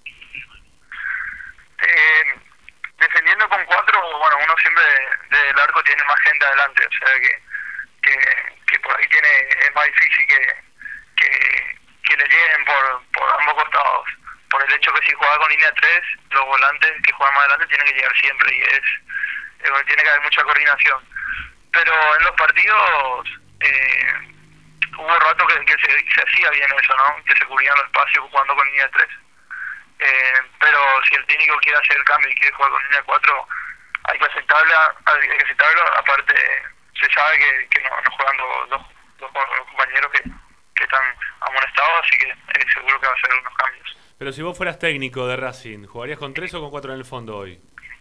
Eh, defendiendo con cuatro, bueno, uno siempre desde el arco tiene más gente adelante, o sea que, que, que por ahí tiene es más difícil que, que, que le lleguen por, por ambos costados. Por el hecho que si juega con línea tres, los volantes que juegan más adelante tienen que llegar siempre y es, es tiene que haber mucha coordinación. Pero en los partidos eh, hubo rato que, que se, se hacía bien eso, ¿no? Que se cubrían los espacios jugando con línea tres. Eh, pero si el técnico quiere hacer el cambio y quiere jugar con línea cuatro, hay que aceptarlo, hay que aceptarlo. Aparte, se sabe que, que no, no juegan dos, dos, dos compañeros que, que están amonestados, así que eh, seguro que va a hacer unos cambios. Pero si vos fueras técnico de Racing, ¿jugarías con tres o con cuatro en el fondo hoy?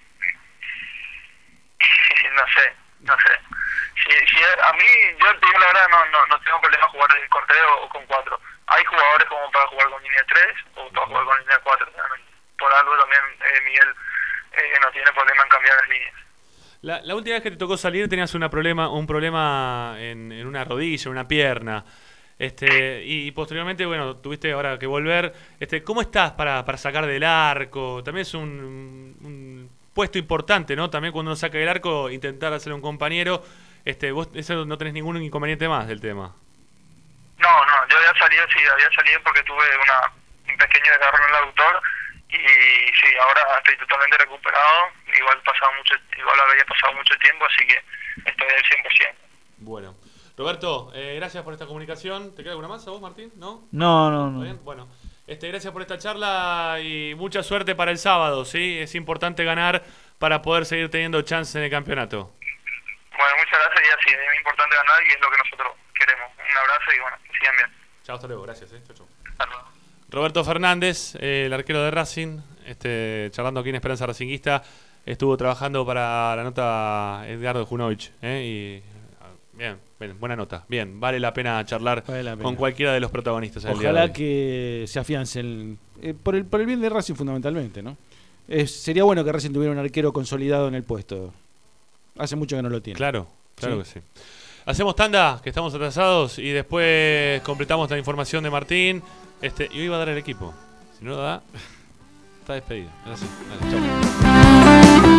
No sé, no sé. Si, si a mí, yo te digo la verdad, no, no, no tengo problema jugar con tres o con cuatro. Hay jugadores como para jugar con línea tres o para jugar con línea cuatro. Por algo también eh, Miguel eh, no tiene problema en cambiar las líneas. La, la última vez que te tocó salir tenías una problema, un problema en, en una rodilla, en una pierna. Este, y, y posteriormente, bueno, tuviste ahora que volver. Este, ¿cómo estás para, para sacar del arco? También es un, un puesto importante, ¿no? También cuando uno saca del arco, intentar hacer un compañero. Este, vos eso no tenés ningún inconveniente más del tema. No, no, yo había salido, sí, había salido porque tuve una, un pequeño desgarro en el aductor y sí, ahora estoy totalmente recuperado. Igual pasado mucho, igual había pasado mucho tiempo, así que estoy al cien por ciento. Bueno. Roberto, eh, gracias por esta comunicación. ¿Te queda alguna más a vos, Martín? ¿No? No, no, no. ¿Está bien? Bueno, este, gracias por esta charla y mucha suerte para el sábado, ¿sí? Es importante ganar para poder seguir teniendo chance en el campeonato. Bueno, muchas gracias y así, es importante ganar y es lo que nosotros queremos. Un abrazo y bueno, que sigan bien. Chao, hasta luego, gracias. ¿eh? Chau, chau. Hasta luego. Roberto Fernández, eh, el arquero de Racing, este, charlando aquí en Esperanza Racinguista, estuvo trabajando para la nota Edgardo Junovich, ¿eh? Y bien, bien, buena nota. Bien, vale la pena charlar Vale la pena. con cualquiera de los protagonistas. el día de Ojalá hoy. que se afiancen eh, por el por el bien de Racing fundamentalmente, ¿no? Eh, sería bueno que Racing tuviera un arquero consolidado en el puesto. Hace mucho que no lo tiene. Claro, claro Sí. que sí. Hacemos tanda, que estamos atrasados, y después completamos la información de Martín. Este, y hoy va a dar el equipo. Si no lo da, está despedido. Gracias. Dale, chau.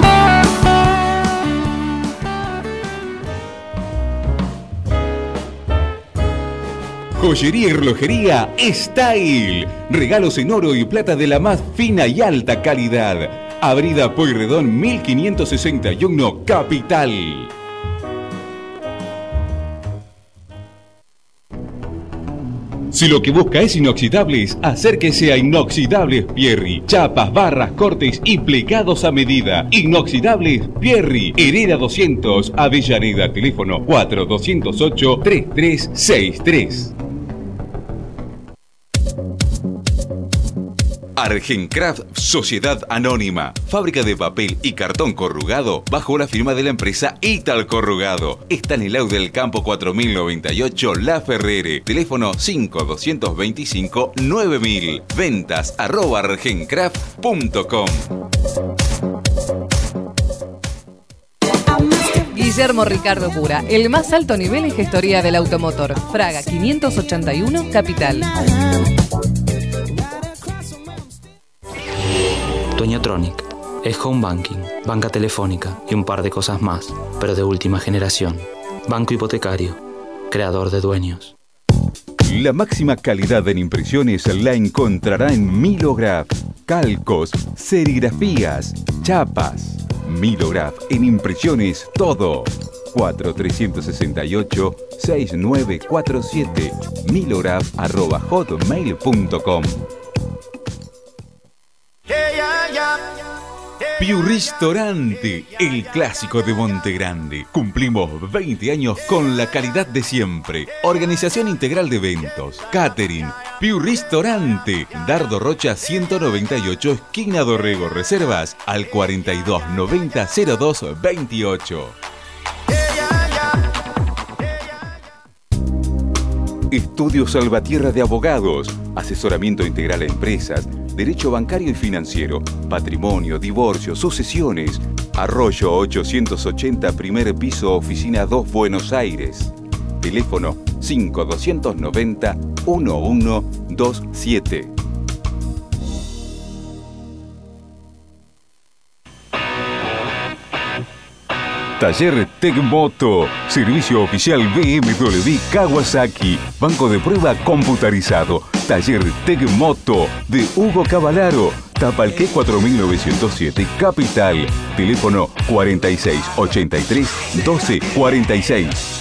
Joyería y relojería Style. Regalos en oro y plata de la más fina y alta calidad. Avenida Pueyrredón mil quinientos sesenta y uno, Capital. Si lo que busca es inoxidables, acérquese a Inoxidables Pierri. Chapas, barras, cortes y plegados a medida. Inoxidables Pierri. Hereda doscientos, Avellaneda. Teléfono cuatro dos cero ocho, tres tres seis tres. Argencraft Sociedad Anónima, fábrica de papel y cartón corrugado bajo la firma de la empresa Ital Corrugado. Está en el Aude del Campo cuatro mil noventa y ocho, La Ferrere. Teléfono cinco dos dos cinco, nueve mil. Ventas arroba argencraft punto com. Guillermo Ricardo Cura, el más alto nivel en gestoría del automotor. Fraga quinientos ochenta y uno, Capital. Dueñotronic es home banking, banca telefónica y un par de cosas más, pero de última generación. Banco hipotecario, creador de dueños. La máxima calidad en impresiones la encontrará en Milograph. Calcos, serigrafías, chapas. Milograph en impresiones todo. cuatro tres seis ocho, seis nueve cuatro siete. milograph arroba hotmail punto com. Piu Ristorante, el clásico de Monte Grande. Cumplimos veinte años con la calidad de siempre. Organización integral de eventos, catering. Piu Ristorante, Dardo Rocha ciento noventa y ocho, esquina Dorrego. Reservas al cuarenta y dos noventa cero dos veintiocho. Estudio Salvatierra de Abogados, asesoramiento integral a empresas, derecho bancario y financiero, patrimonio, divorcio, sucesiones. Arroyo ochocientos ochenta, primer piso, oficina dos, Buenos Aires. Teléfono cinco dos nueve cero, uno uno dos siete. Taller Tecmoto, servicio oficial B M W Kawasaki, banco de prueba computarizado. Taller Tecmoto de Hugo Cavalaro, Tapalqué cuatro mil novecientos siete, Capital. Teléfono cuarenta y seis ochenta y tres, doce cuarenta y seis.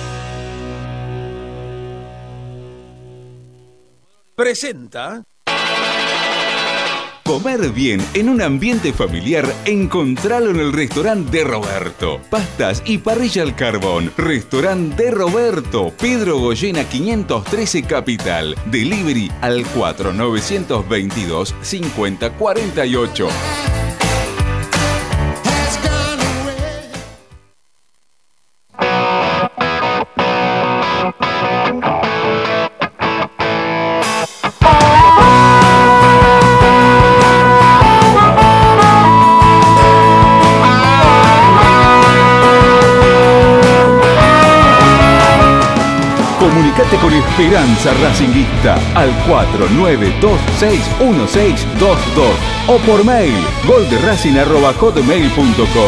Presenta. Comer bien en un ambiente familiar, encontralo en el restaurante de Roberto. Pastas y parrilla al carbón. Restaurante de Roberto, Pedro Goyena quinientos trece, Capital. Delivery al cuatro nueve dos dos, cinco cero cuatro ocho. Comunícate con Esperanza Racinguista al cuatro nueve dos seis uno seis dos dos o por mail golderacing arroba hotmail punto com.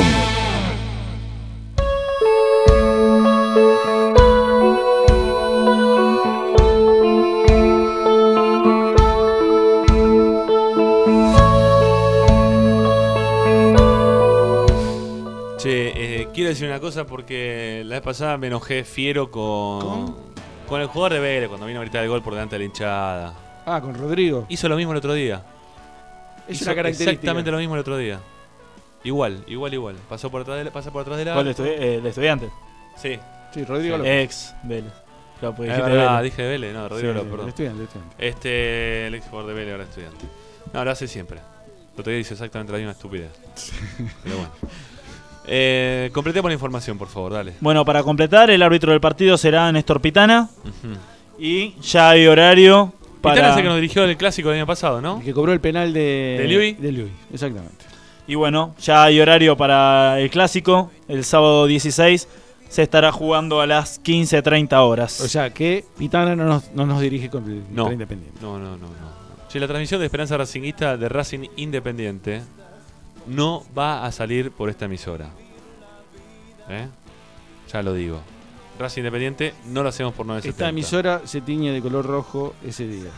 Che, eh, quiero decir una cosa porque la vez pasada me enojé fiero con, ¿Con? con el jugador de Vélez cuando vino a gritar el gol por delante de la hinchada. Ah, con Rodrigo. Hizo lo mismo el otro día. Es Hizo una característica. exactamente lo mismo el otro día. Igual, igual, igual. Pasó por atrás de la, pasa por atrás de la. ¿Cuál estu eh, de estudiante? Sí. Sí, Rodrigo Sí. López. Ex Vélez. Claro, porque Es dijiste verdad, Vélez. dije Vélez, no, Rodrigo Sí, López, perdón. el estudiante, el estudiante. Este, el ex jugador de Vélez, ahora estudiante. No, lo hace siempre. El otro día dice exactamente la misma estupidez. Pero bueno. Eh, completemos la información, por favor, dale. Bueno, para completar, el árbitro del partido será Néstor Pitana. Ujú. Y ya hay horario para... Pitana es el que nos dirigió el clásico del año pasado, ¿no? El que cobró el penal de... ¿De Liui? De Liui, exactamente. Y bueno, ya hay horario para el clásico. El sábado dieciséis se estará jugando a las quince treinta horas. O sea, que Pitana no nos, no nos dirige con el No. contra Independiente. No, no, no, no. Che, la transmisión de Esperanza Racinguista de Racing Independiente no va a salir por esta emisora. ¿Eh? Ya lo digo. Racing Independiente no lo hacemos por nueve setenta. Esta emisora se tiñe de color rojo ese día.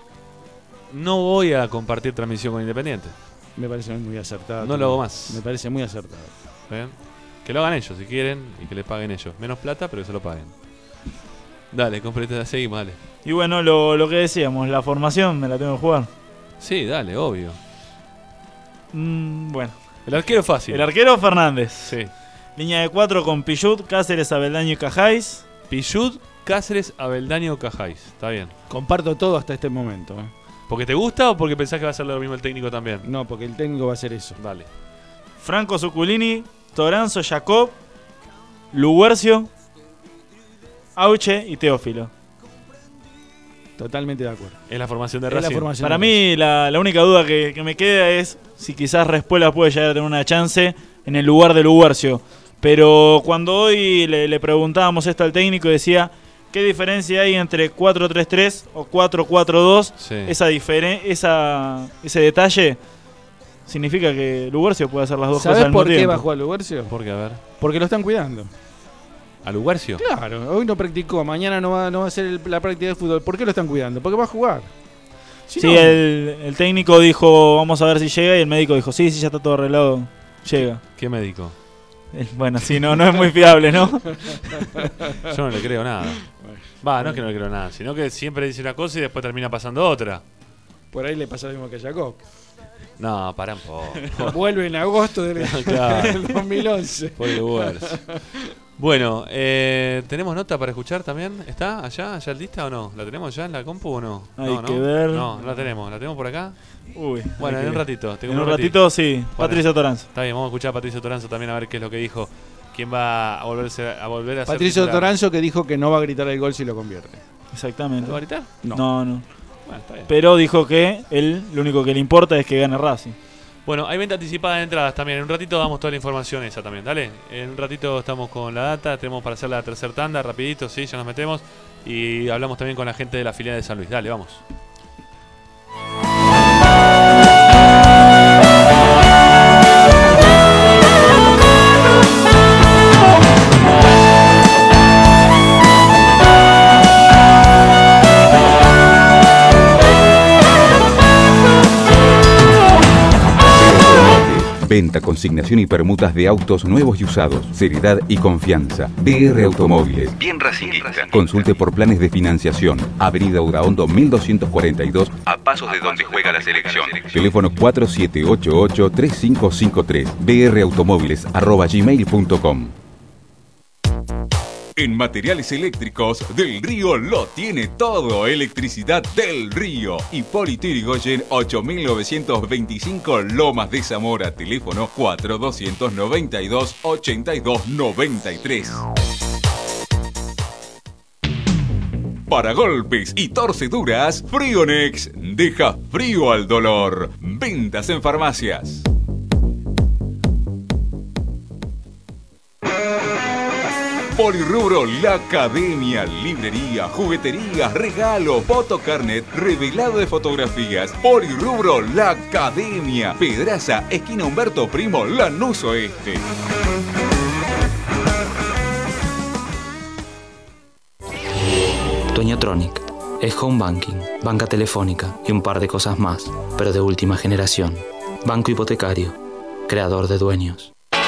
No voy a compartir transmisión con Independiente. Me parece muy acertado. No lo hago más. Me parece muy acertado. ¿Eh? Que lo hagan ellos si quieren y que le paguen ellos. Menos plata, pero que se lo paguen. Dale, completa, seguimos, dale. Y bueno, lo, lo que decíamos, la formación me la tengo que jugar. Sí, dale, obvio. Mm, bueno. El arquero es fácil. El arquero Fernández. Sí. Línea de cuatro con Pillut, Cáceres, Abeldaño y Cajáis. Pillut, Cáceres, Abeldaño, Cajáis. Está bien. Comparto todo hasta este momento. ¿eh? ¿Porque te gusta o porque pensás que va a hacer lo mismo el técnico también? No, porque el técnico va a hacer eso. Dale. Franco Zuculini, Toranzo, Jacob, Luguercio, Auche y Teófilo. Totalmente de acuerdo. Es la formación de Es la Racing. formación. Para mí la, la única duda que, que me queda es si quizás Respuela puede llegar a tener una chance en el lugar de Luguercio. Pero cuando hoy le, le preguntábamos esto al técnico decía qué diferencia hay entre cuatro tres tres o cuatro cuatro dos. Sí. Esa diferen- esa, ese detalle significa que Luguercio puede hacer las dos cosas ¿Sabes al por mismo qué tiempo. va a jugar Luguercio? ¿Por qué? A ver. Porque lo están cuidando. ¿A Luguercio? Claro, hoy no practicó, mañana no va, no va a hacer el- la práctica de fútbol. ¿Por qué lo están cuidando? Porque va a jugar. Si Sí, no- el, el técnico dijo vamos a ver si llega y el médico dijo sí, sí, ya está todo arreglado, llega. ¿Qué médico? El- Bueno, sí, no, no es muy fiable, ¿no? Yo no le creo nada. Va, no es que no le creo nada, sino que siempre dice una cosa y después termina pasando otra. Por ahí le pasa lo mismo que a Jacob. No, pará un poco. Vuelve en agosto del, Claro. del dos mil once. Por Luguercio. Bueno, eh, ¿tenemos nota para escuchar también? ¿Está allá? ¿Ya lista o no? ¿La tenemos ya en la compu o no? Hay no, ¿no? que ver. No, no la tenemos. ¿La tenemos por acá? Uy, Bueno, hay en que un ver. ratito. te En como un ratito, sí. Bueno, Patricio Toranzo. Está bien, vamos a escuchar a Patricio Toranzo también a ver qué es lo que dijo. ¿Quién va a volverse a volver a ser Patricio titular? Toranzo que dijo que no va a gritar el gol si lo convierte. Exactamente. ¿Lo va a gritar? No. No, no. Bueno, está bien. Pero dijo que él lo único que le importa es que gane Racing. Bueno, hay venta anticipada de entradas también. En un ratito damos toda la información esa también, dale. En un ratito estamos con la data, tenemos para hacer la tercera tanda, rapidito, sí, ya nos metemos. Y hablamos también con la gente de la filial de San Luis. Dale, vamos. Venta, consignación y permutas de autos nuevos y usados. Seriedad y confianza. B R Automóviles. Bien racinguista. Consulte por planes de financiación. Avenida Udaondo mil doscientos cuarenta y dos, a pasos de donde juega la selección. Teléfono cuatro siete ocho ocho tres cinco cinco tres. brautomóviles arroba gmail punto com. En Materiales Eléctricos, Del Río lo tiene todo. Electricidad Del Río. Hipólito Yrigoyen ocho mil novecientos veinticinco, Lomas de Zamora. Teléfono cuatro doscientos noventa y dos ochenta y dos noventa y tres. Para golpes y torceduras, Frionex deja frío al dolor. Ventas en farmacias. Polirrubro La Academia, librería, juguetería, regalos, fotocarnet, revelado de fotografías. Polirrubro La Academia, Pedraza, esquina Humberto Primo, Lanús Oeste. Dueñotronic es home banking, banca telefónica y un par de cosas más, pero de última generación. Banco hipotecario, creador de dueños.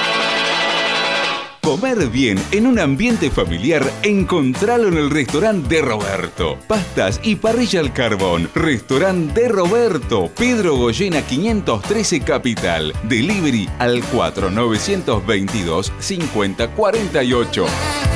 Comer bien en un ambiente familiar, encontralo en el restaurante de Roberto. Pastas y parrilla al carbón. Restaurante de Roberto, Pedro Goyena quinientos trece Capital. Delivery al cuatro nueve veintidós cincuenta cuarenta y ocho.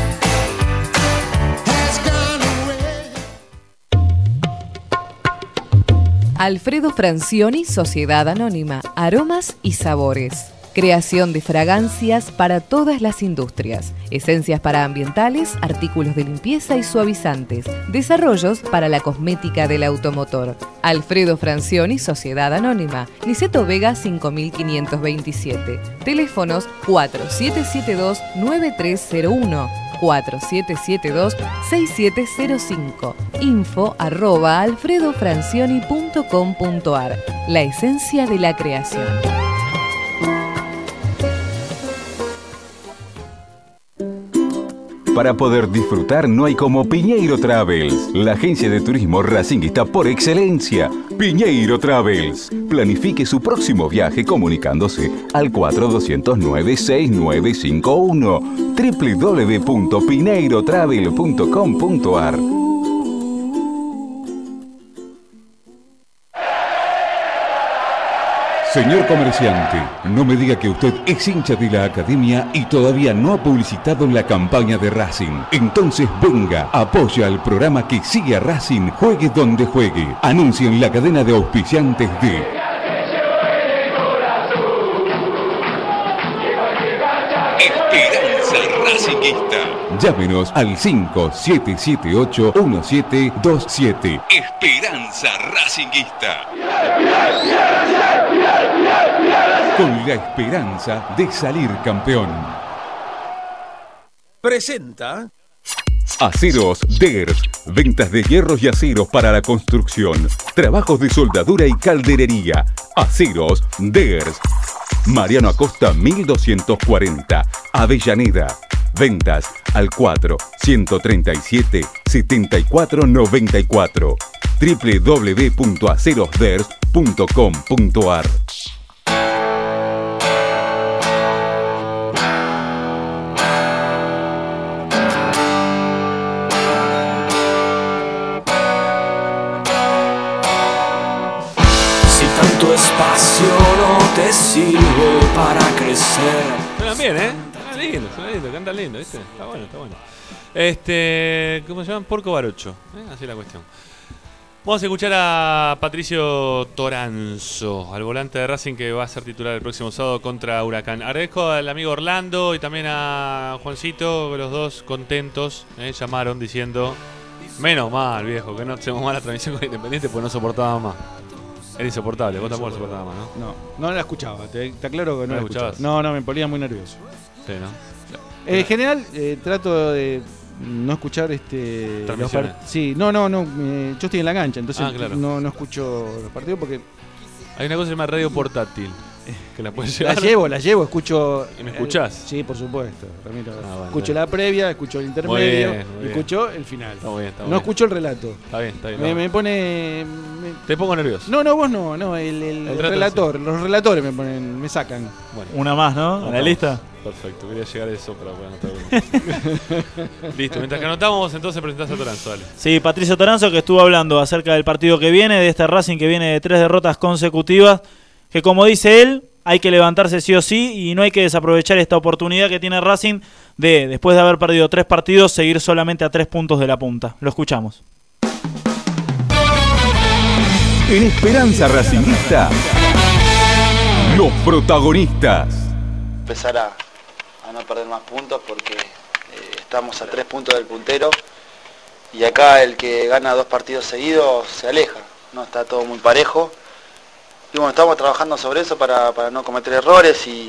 Alfredo Francioni, Sociedad Anónima, Aromas y Sabores. Creación de fragancias para todas las industrias. Esencias para ambientales, artículos de limpieza y suavizantes. Desarrollos para la cosmética del automotor. Alfredo Francioni, Sociedad Anónima. Niceto Vega cinco mil quinientos veintisiete. Teléfonos cuatro siete siete dos nueve tres cero uno. cuatro siete siete dos seis siete cero cinco. Info arroba alfredofrancioni punto com punto ar. La esencia de la creación. Para poder disfrutar no hay como Piñeiro Travels, la agencia de turismo racinguista por excelencia. Piñeiro Travels. Planifique su próximo viaje comunicándose al cuatro dos cero nueve seis nueve cinco uno. doble u doble u doble u punto pineiro travel punto com punto ar. Señor comerciante, no me diga que usted es hincha de la Academia y todavía no ha publicitado la campaña de Racing. Entonces venga, apoya al programa que sigue a Racing, juegue donde juegue. Anuncien la cadena de auspiciantes de Esperanza Racinguista. Llámenos al cinco siete siete ocho uno siete dos siete. Esperanza Racinguista. Con la esperanza de salir campeón. Presenta Aceros Ders. Ventas de hierros y aceros para la construcción. Trabajos de soldadura y calderería. Aceros Ders. Mariano Acosta mil doscientos cuarenta. Avellaneda. Ventas al cuatro uno tres siete siete cuatro nueve cuatro. doble u doble u doble u punto aceros ders punto com punto ar. Espacio no te sirve para crecer. Suenan bien, ¿eh? Suenan lindo, suenan lindo, cantan lindo, ¿viste? Está bueno, está bueno. Este, ¿cómo se llaman? Porco Barocho, ¿eh? Así es la cuestión. Vamos a escuchar a Patricio Toranzo, al volante de Racing que va a ser titular el próximo sábado contra Huracán. Agradezco al amigo Orlando y también a Juancito, los dos contentos, ¿eh? Llamaron diciendo, menos mal, viejo, que no hacemos más la transmisión con Independiente porque no soportaba más. Era insoportable, vos tampoco lo soportabas más, ¿no? No, no la escuchaba, te, te aclaro que no, ¿No la la escuchaba. escuchabas? No, no, me ponía muy nervioso. Sí, ¿no? En general, eh, trato de no escuchar este. Transmisiones. Los part- sí, no, no, no. eh, yo estoy en la cancha, entonces Ah, claro. no, no escucho los partidos porque. Hay una cosa que se llama radio portátil, que la puedes La llevar. llevo, la llevo, escucho. ¿Y me escuchás? eh, sí, por supuesto, Ramiro. Ah, bueno, escucho está la previa, escucho el Muy intermedio, bien, muy y bien. escucho el final. Está muy bien, está muy no bien. escucho el relato. Está bien, está bien. Me, no. me pone. me- Te pongo nervioso. No, no, vos no, no, el, el- El el relato, relator, los relatores me ponen, me sacan. Bueno. Una más, ¿no? ¿En la lista? Perfecto, quería llegar a eso para poder anotar uno. Listo, mientras que anotamos, entonces presentás a Toranzo, dale. Sí, Patricio Toranzo, que estuvo hablando acerca del partido que viene, de este Racing que viene de tres derrotas consecutivas, que como dice él, hay que levantarse sí o sí y no hay que desaprovechar esta oportunidad que tiene Racing de, después de haber perdido tres partidos, seguir solamente a tres puntos de la punta. Lo escuchamos. En Esperanza Racinguista, los protagonistas. Empezar a, a no perder más puntos porque eh, estamos a tres puntos del puntero y acá el que gana dos partidos seguidos se aleja, no está todo muy parejo y bueno, estamos trabajando sobre eso para, para no cometer errores y,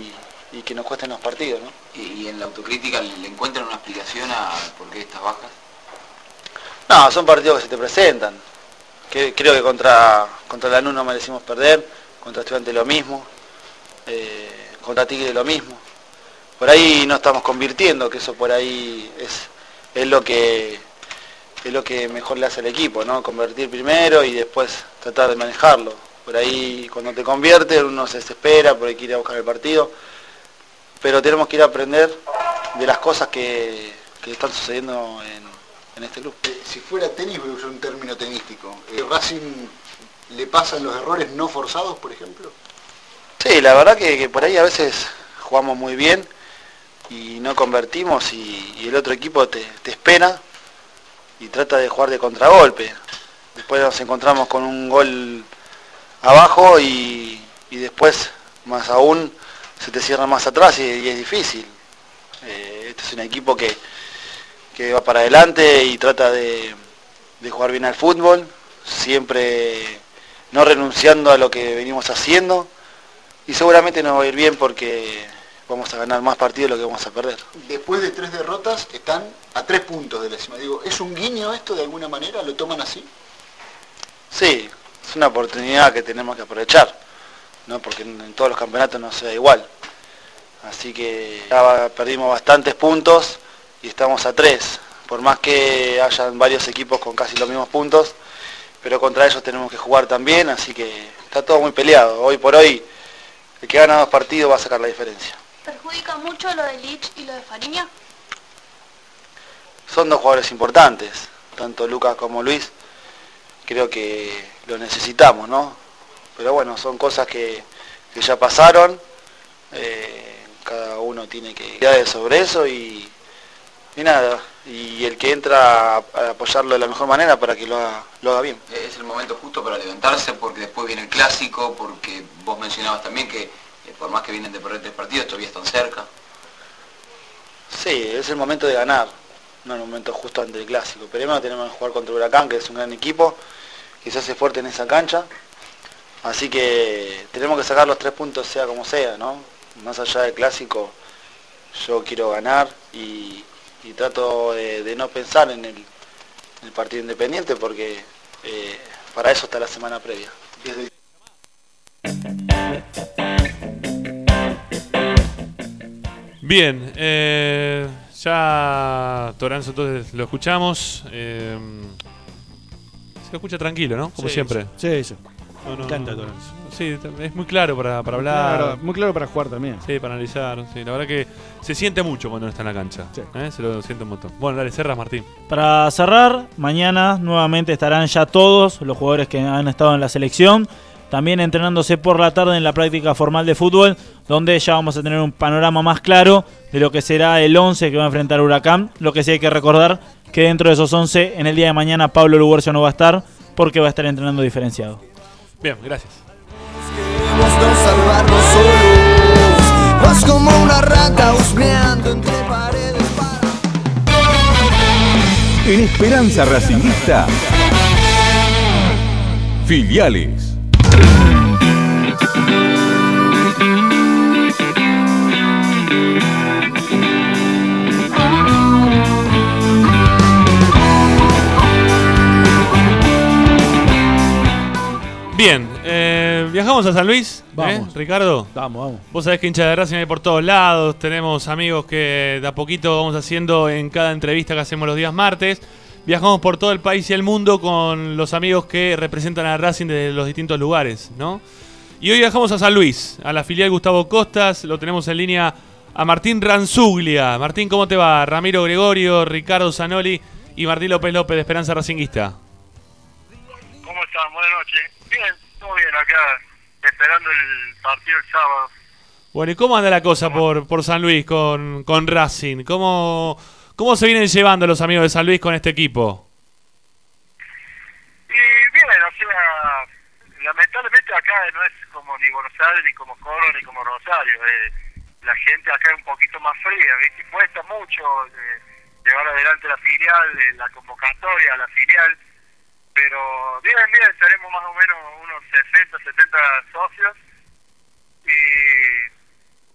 y que nos cuesten los partidos, ¿no? ¿Y, y en la autocrítica le encuentran una explicación a por qué estas bajas? No, son partidos que se te presentan. Que, creo que contra, contra Lanús no merecimos perder, contra Estudiantes lo mismo, eh, contra Tigre lo mismo. Por ahí no estamos convirtiendo, que eso por ahí es, es lo que es lo que mejor le hace al equipo, ¿no? Convertir primero y después tratar de manejarlo. Por ahí cuando te convierte uno se desespera porque quiere ir a buscar el partido, pero tenemos que ir a aprender de las cosas que, que están sucediendo en, en este club. Eh, si fuera tenis, voy a usar un término tenístico, eh, ¿Racing le pasan los errores no forzados, por ejemplo? Sí, la verdad que, que por ahí a veces jugamos muy bien y no convertimos y, y el otro equipo te, te espera y trata de jugar de contragolpe. Después nos encontramos con un gol abajo y, y después más aún se te cierra más atrás y, y es difícil. Eh, este es un equipo que, que va para adelante y trata de, de jugar bien al fútbol, siempre no renunciando a lo que venimos haciendo y seguramente nos va a ir bien porque vamos a ganar más partidos de lo que vamos a perder. Después de tres derrotas están a tres puntos de la cima. Digo, ¿es un guiño esto de alguna manera? ¿Lo toman así? Sí, es una oportunidad que tenemos que aprovechar, ¿no? Porque en, en todos los campeonatos no sea igual. Así que ya perdimos bastantes puntos y estamos a tres. Por más que hayan varios equipos con casi los mismos puntos, pero contra ellos tenemos que jugar también, así que está todo muy peleado. Hoy por hoy, el que gana dos partidos va a sacar la diferencia. ¿Perjudica mucho lo de Lich y lo de Fariña? Son dos jugadores importantes, tanto Lucas como Luis. Creo que lo necesitamos, ¿no? Pero bueno, son cosas que, que ya pasaron. Eh, cada uno tiene que ir sobre eso y, y nada. Y el que entra a, a apoyarlo de la mejor manera para que lo haga, lo haga bien. Es el momento justo para levantarse porque después viene el clásico, porque vos mencionabas también que eh, por más que vienen de perder tres partidos todavía están cerca. Sí, es el momento de ganar, no el momento justo antes del clásico. Primero tenemos que jugar contra Huracán, que es un gran equipo, que se hace fuerte en esa cancha. Así que tenemos que sacar los tres puntos sea como sea, ¿no? Más allá del clásico, yo quiero ganar y, y trato de, de no pensar en el, en el partido Independiente porque eh, para eso está la semana previa. Bien, eh, ya Toranzo entonces lo escuchamos. Eh, se lo escucha tranquilo, ¿no? Como sí, siempre. Sí, sí. No, no, Me encanta no, Toranzo. Sí, es muy claro para, para hablar. Claro, muy claro para jugar también. Sí, para analizar. Sí, la verdad que se siente mucho cuando está en la cancha. Sí. ¿Eh? Se lo siente un montón. Bueno, dale, cerras, Martín. Para cerrar, mañana nuevamente estarán ya todos los jugadores que han estado en la selección, también entrenándose por la tarde en la práctica formal de fútbol, donde ya vamos a tener un panorama más claro de lo que será el once que va a enfrentar Huracán. Lo que sí hay que recordar que dentro de esos once, en el día de mañana Pablo Luguercio no va a estar porque va a estar entrenando diferenciado. Bien, gracias. Queremos no salvarnos solos. Vas como una rata husmeando entre paredes para... En Esperanza Racingista, filiales. Bien, eh, viajamos a San Luis, Vamos. ¿eh, Ricardo? Vamos, vamos. Vos sabés que hincha de Racing hay por todos lados, tenemos amigos que de a poquito vamos haciendo en cada entrevista que hacemos los días martes. Viajamos por todo el país y el mundo con los amigos que representan a Racing desde los distintos lugares, ¿no? Y hoy viajamos a San Luis, a la filial Gustavo Costas, lo tenemos en línea a Martín Ranzuglia. Martín, ¿cómo te va? Ramiro Gregorio, Ricardo Zanoli y Martín López López de Esperanza Racinguista. ¿Cómo están? Buenas noches. Bien, todo bien acá, esperando el partido el sábado. Bueno, ¿y cómo anda la cosa por, por San Luis con, con Racing? ¿Cómo, ¿Cómo se vienen llevando los amigos de San Luis con este equipo? Y bien, o sea, lamentablemente acá no es como ni Buenos Aires, ni como Córdoba, ni como Rosario. Eh, la gente acá es un poquito más fría, ¿viste? Cuesta mucho eh, llevar adelante la filial, eh, la convocatoria, la filial. Pero bien, bien, seremos más o menos unos sesenta, setenta socios y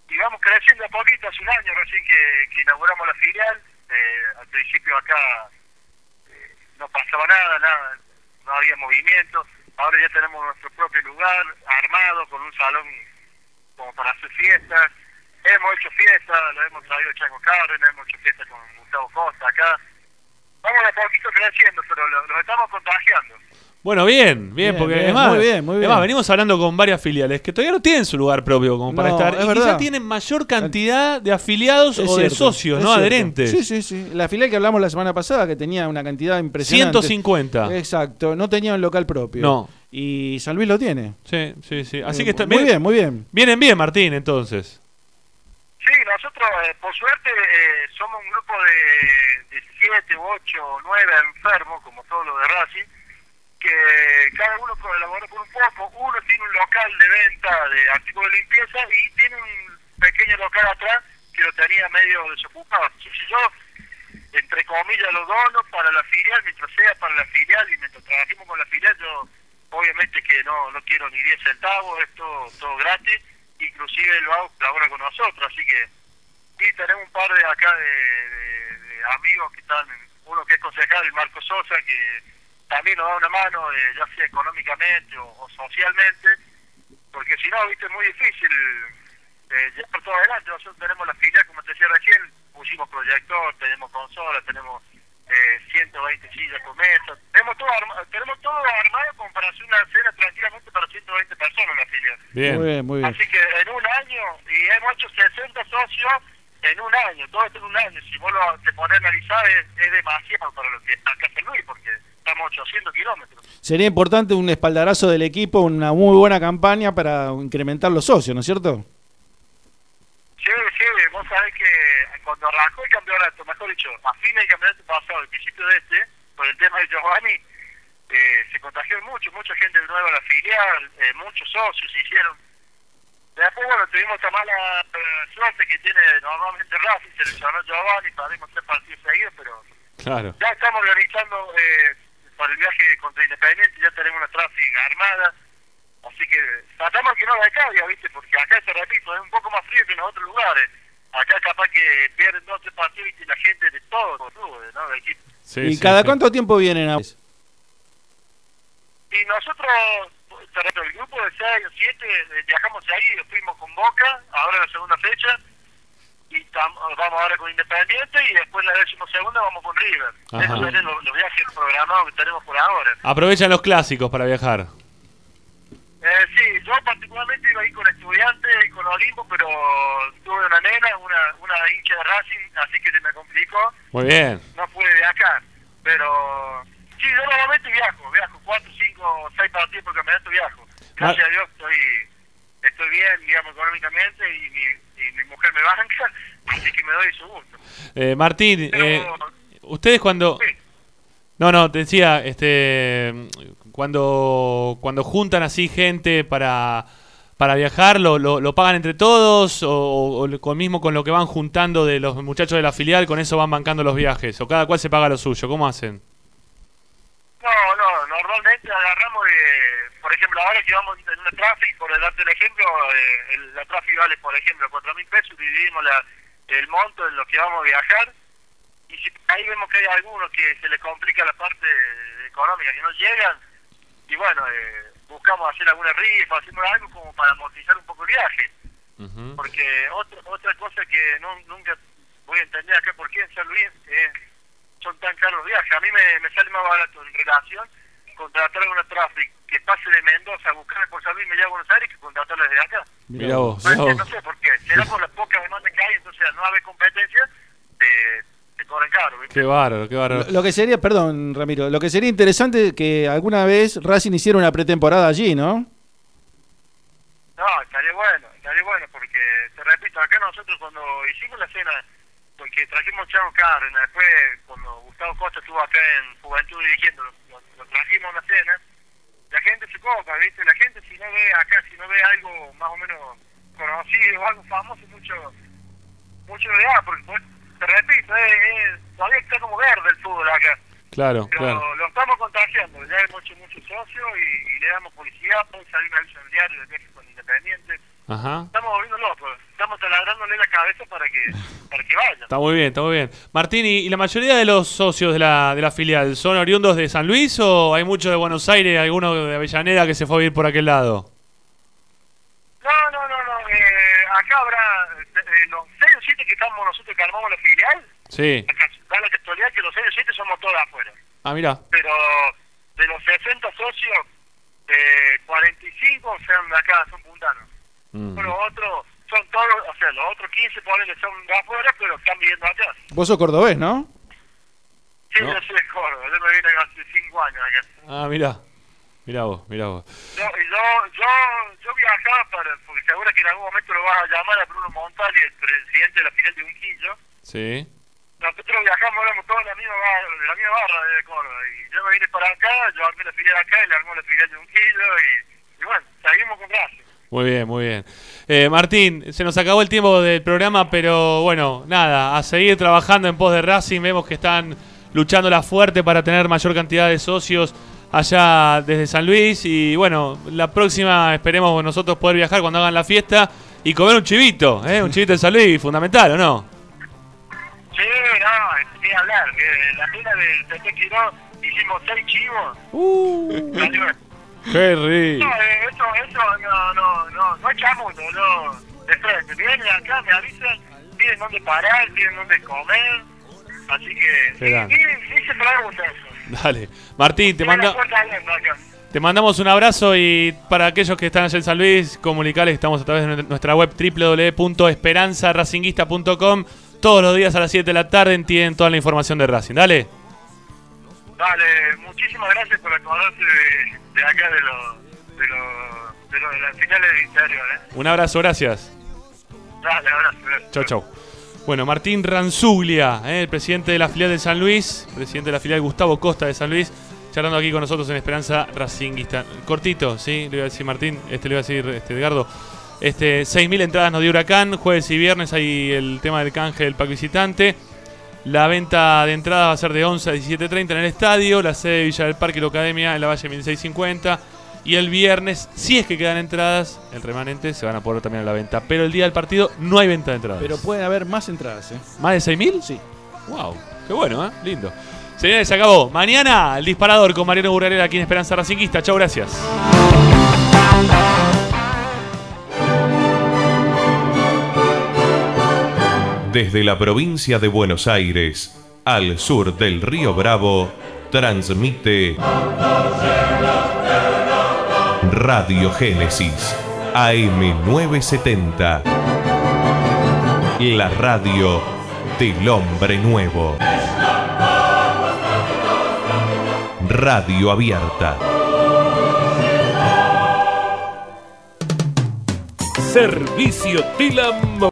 y vamos creciendo a poquito. Hace un año recién que, que inauguramos la filial. Eh, al principio acá eh, no pasaba nada, nada, no había movimiento. Ahora ya tenemos nuestro propio lugar armado con un salón como para hacer fiestas. Hemos hecho fiestas, lo hemos traído Chango Cárdenas, hemos hecho fiestas con Gustavo Costa acá. Vamos de a poquito creciendo, pero los lo estamos contagiando. Bueno, bien, bien, Bien, porque bien, además, muy bien, muy bien. además venimos hablando con varias filiales que todavía no tienen su lugar propio como para No, estar. es Y verdad. quizá tienen mayor cantidad de afiliados Es o de cierto, socios, es ¿no? cierto. Adherentes. Sí, sí, sí. La filial que hablamos la semana pasada, que tenía una cantidad impresionante. ciento cincuenta. Exacto, no tenía un local propio. No. Y San Luis lo tiene. Sí, sí, sí. Así Eh, que está, muy bien, muy bien. Vienen bien, Martín, entonces. Sí, nosotros, eh, por suerte, eh, somos un grupo de, de siete, ocho o nueve enfermos, como todos los de Racing, que cada uno colabora por un poco. Uno tiene un local de venta de artículos de limpieza y tiene un pequeño local atrás que lo tenía medio desocupado. Entonces yo, entre comillas, lo dono para la filial, mientras sea para la filial y mientras trabajemos con la filial, yo obviamente que no, no quiero ni diez centavos, es todo, todo gratis. Inclusive lo hago colabora con nosotros, así que y tenemos un par de acá de, de, de amigos que están, uno que es concejal, el Marco Sosa, que también nos da una mano, eh, ya sea económicamente o, o socialmente, porque si no, viste, es muy difícil eh, llevar todo adelante. Nosotros tenemos la filial, como te decía recién, pusimos proyector, tenemos consola, tenemos eh, ciento veinte sillas con mesas, tenemos todo, arma, tenemos todo armado como para hacer una cena tranquilamente para ciento veinte personas en la filial. Bien. Muy bien, muy bien. Así que en un año, y hemos hecho sesenta socios en un año, todo esto en un año. Si vos lo, te pones a analizar, es, es demasiado para lo que acá San Luis, porque estamos a ochocientos kilómetros. Sería importante un espaldarazo del equipo, una muy buena campaña para incrementar los socios, ¿no es cierto? Sí, sí, vos sabés que cuando arrancó el campeonato, mejor dicho, a fines del campeonato pasado, al principio de este, por el tema de Giovanni, eh, se contagió mucho, mucha gente nueva a la filial, eh, muchos socios se hicieron. Después, bueno, tuvimos esta mala eh, suerte que tiene normalmente Racing, se lesionó Giovanni, perdimos tres partidos seguidos, pero Claro. ya estamos organizando eh, para el viaje contra Independiente, ya tenemos una tráfico armada, así que tratamos que no la caiga, ¿viste? Porque acá, te repito, es un poco más frío que en los otros lugares. Acá capaz que pierden dos o tres partidos y la gente de todos los clubes, ¿no? Del equipo. Sí, ¿Y sí, cada sí. cuánto tiempo vienen a... Y nosotros, te repito, el grupo de seis o siete, eh, viajamos ahí, fuimos con Boca, ahora la segunda fecha, y tam, vamos ahora con Independiente, y después la décima segunda vamos con River. Ajá. Esos son los, los viajes programados que tenemos por ahora. Aprovechan los clásicos para viajar. Eh, sí, yo particularmente iba a ir con Estudiantes y con Olimpo, pero tuve una nena, una, una hincha de Racing, así que se me complicó. Muy bien. No pude viajar, pero sí, yo normalmente viajo, viajo cuatro, cinco, seis partidos por campeonato viajo. Gracias Mar- a Dios estoy estoy bien, digamos, económicamente y mi, y mi mujer me banca, así que me doy su gusto. Eh, Martín, Pero, eh, ustedes cuando... sí. No, no, te decía, este, cuando cuando juntan así gente para, para viajar, ¿lo, lo, lo pagan entre todos o, o, o con mismo con lo que van juntando de los muchachos de la filial, con eso van bancando los viajes? ¿O cada cual se paga lo suyo? ¿Cómo hacen? No, no, normalmente agarramos, eh, por ejemplo, ahora que vamos en una traffic, por darte el ejemplo, eh, el, la traffic vale, por ejemplo, cuatro mil pesos, dividimos la, el monto en lo que vamos a viajar, y si ahí vemos que hay algunos que se les complica la parte económica, que no llegan, y bueno, eh, buscamos hacer alguna rifa, hacemos algo como para amortizar un poco el viaje, Uh-huh. porque otra otra cosa que no, nunca voy a entender acá por qué en San Luis eh, son tan caros los viajes. A mí me, me sale más barato en relación contratar a una traffic que pase de Mendoza a buscarme por San Luis y me lleva a Buenos Aires que contratarla desde acá. Mirá vos, No, mirá vos. no sé por qué, será por la poca demanda que hay, entonces al no haber competencia te, te cobran caro, ¿viste? Qué bárbaro, qué bárbaro. Lo, lo que sería, perdón, Ramiro, lo que sería interesante que alguna vez Racing hiciera una pretemporada allí, ¿no? No, estaría bueno, estaría bueno, porque te repito, acá nosotros cuando hicimos la cena, porque trajimos Chavo Cárdenas, después cuando Gustavo Costa estuvo acá en Juventud dirigiendo, lo, lo, lo trajimos a una cena, la gente se copa, ¿viste? La gente si no ve acá, si no ve algo más o menos conocido o algo famoso, mucho mucho le da, porque pues, te repito, eh, eh, todavía está como verde el fútbol acá. Claro, Pero claro. lo estamos contagiando, ya hemos hecho muchos socios y, y le damos publicidad, puede salir una aviso en el diario de viaje con Independiente. Ajá. Estamos volviendo locos, estamos trasladando ponerle la cabeza para que, para que vayan. Está muy bien, está muy bien. Martín, ¿y, y la mayoría de los socios de la, de la filial son oriundos de San Luis o hay muchos de Buenos Aires, alguno de Avellaneda que se fue a vivir por aquel lado? No, no, no, no. Eh, acá habrá eh, los seis o siete que estamos nosotros que armamos la filial. Sí. Acá, da la casualidad que los seis o siete somos todos afuera. Ah, mira. Pero de los sesenta socios, eh, cuarenta y cinco son de acá, son puntanos. Mm. Los otros son todos, o sea, los otros quince ponele son de afuera, pero están viviendo acá. Vos sos cordobés, ¿no? Sí, No. yo soy de Córdoba, yo me vine hace cinco años acá. Ah, mira. Mirá vos, mirá vos. Yo, y yo, yo, yo viajaba para, porque seguro que en algún momento lo vas a llamar a Bruno Montali, el presidente de la filial de Unquillo. Sí. Nosotros viajamos, éramos todos de la misma barra, de la misma barra de Córdoba. Y yo me vine para acá, yo armé la filial acá y le armó la filial de Unquillo y, y bueno, seguimos con Racing. Muy bien, muy bien. Eh, Martín, se nos acabó el tiempo del programa, pero bueno, nada, a seguir trabajando en pos de Racing. Vemos que están luchándola fuerte para tener mayor cantidad de socios allá desde San Luis. Y bueno, la próxima esperemos nosotros poder viajar cuando hagan la fiesta y comer un chivito, ¿eh? Un chivito de San Luis, fundamental, ¿o no? Sí, no, ni hablar. Que la fila del T T Quiró hicimos seis chivos. Uh, Salió. ¡Qué rico! No, eh, eso, eso, no, no, no, no echamos, no, no, de frente, vienen acá, me avisan, piden dónde parar, piden dónde comer, así que, Qué grande. sí, sí, sí se pregunta eso. Dale. Martín, te, Tiene manda, la puerta abierta acá. te mandamos un abrazo y para aquellos que están allá en San Luis, comunicarles que estamos a través de nuestra web doble u doble u doble u punto esperanza racinguista punto com. Todos los días a las siete de la tarde tienen toda la información de Racing. Dale. Dale, muchísimas gracias por acordarse de, de acá de los de los de, lo, de las finales del interior, ¿eh? Un abrazo, gracias. Dale, abrazo, gracias. Chau, chau. Bueno, Martín Ranzuglia, ¿eh? El presidente de la filial de San Luis, presidente de la filial Gustavo Costa de San Luis, charlando aquí con nosotros en Esperanza Racinguista. Cortito, ¿sí? Le iba a decir Martín, este le iba a decir este, Edgardo. Este, seis mil entradas nos dio Huracán, jueves y viernes hay el tema del canje del pack visitante. La venta de entradas va a ser de once a diecisiete treinta en el estadio, la sede de Villa del Parque y la Academia en la Valle mil seiscientos cincuenta. Y el viernes, si es que quedan entradas, el remanente se van a poner también a la venta. Pero el día del partido no hay venta de entradas. Pero puede haber más entradas, ¿eh? ¿Más de seis mil? Sí. Wow, qué bueno, ¿eh? Lindo. Señores, se acabó. Mañana el disparador con Mariano Burrarela aquí en Esperanza Racinguista. Chau, gracias. Desde la provincia de Buenos Aires, al sur del río Bravo, transmite Radio Génesis, A M novecientos setenta. La radio del hombre nuevo. Radio abierta. Servicio Tilam.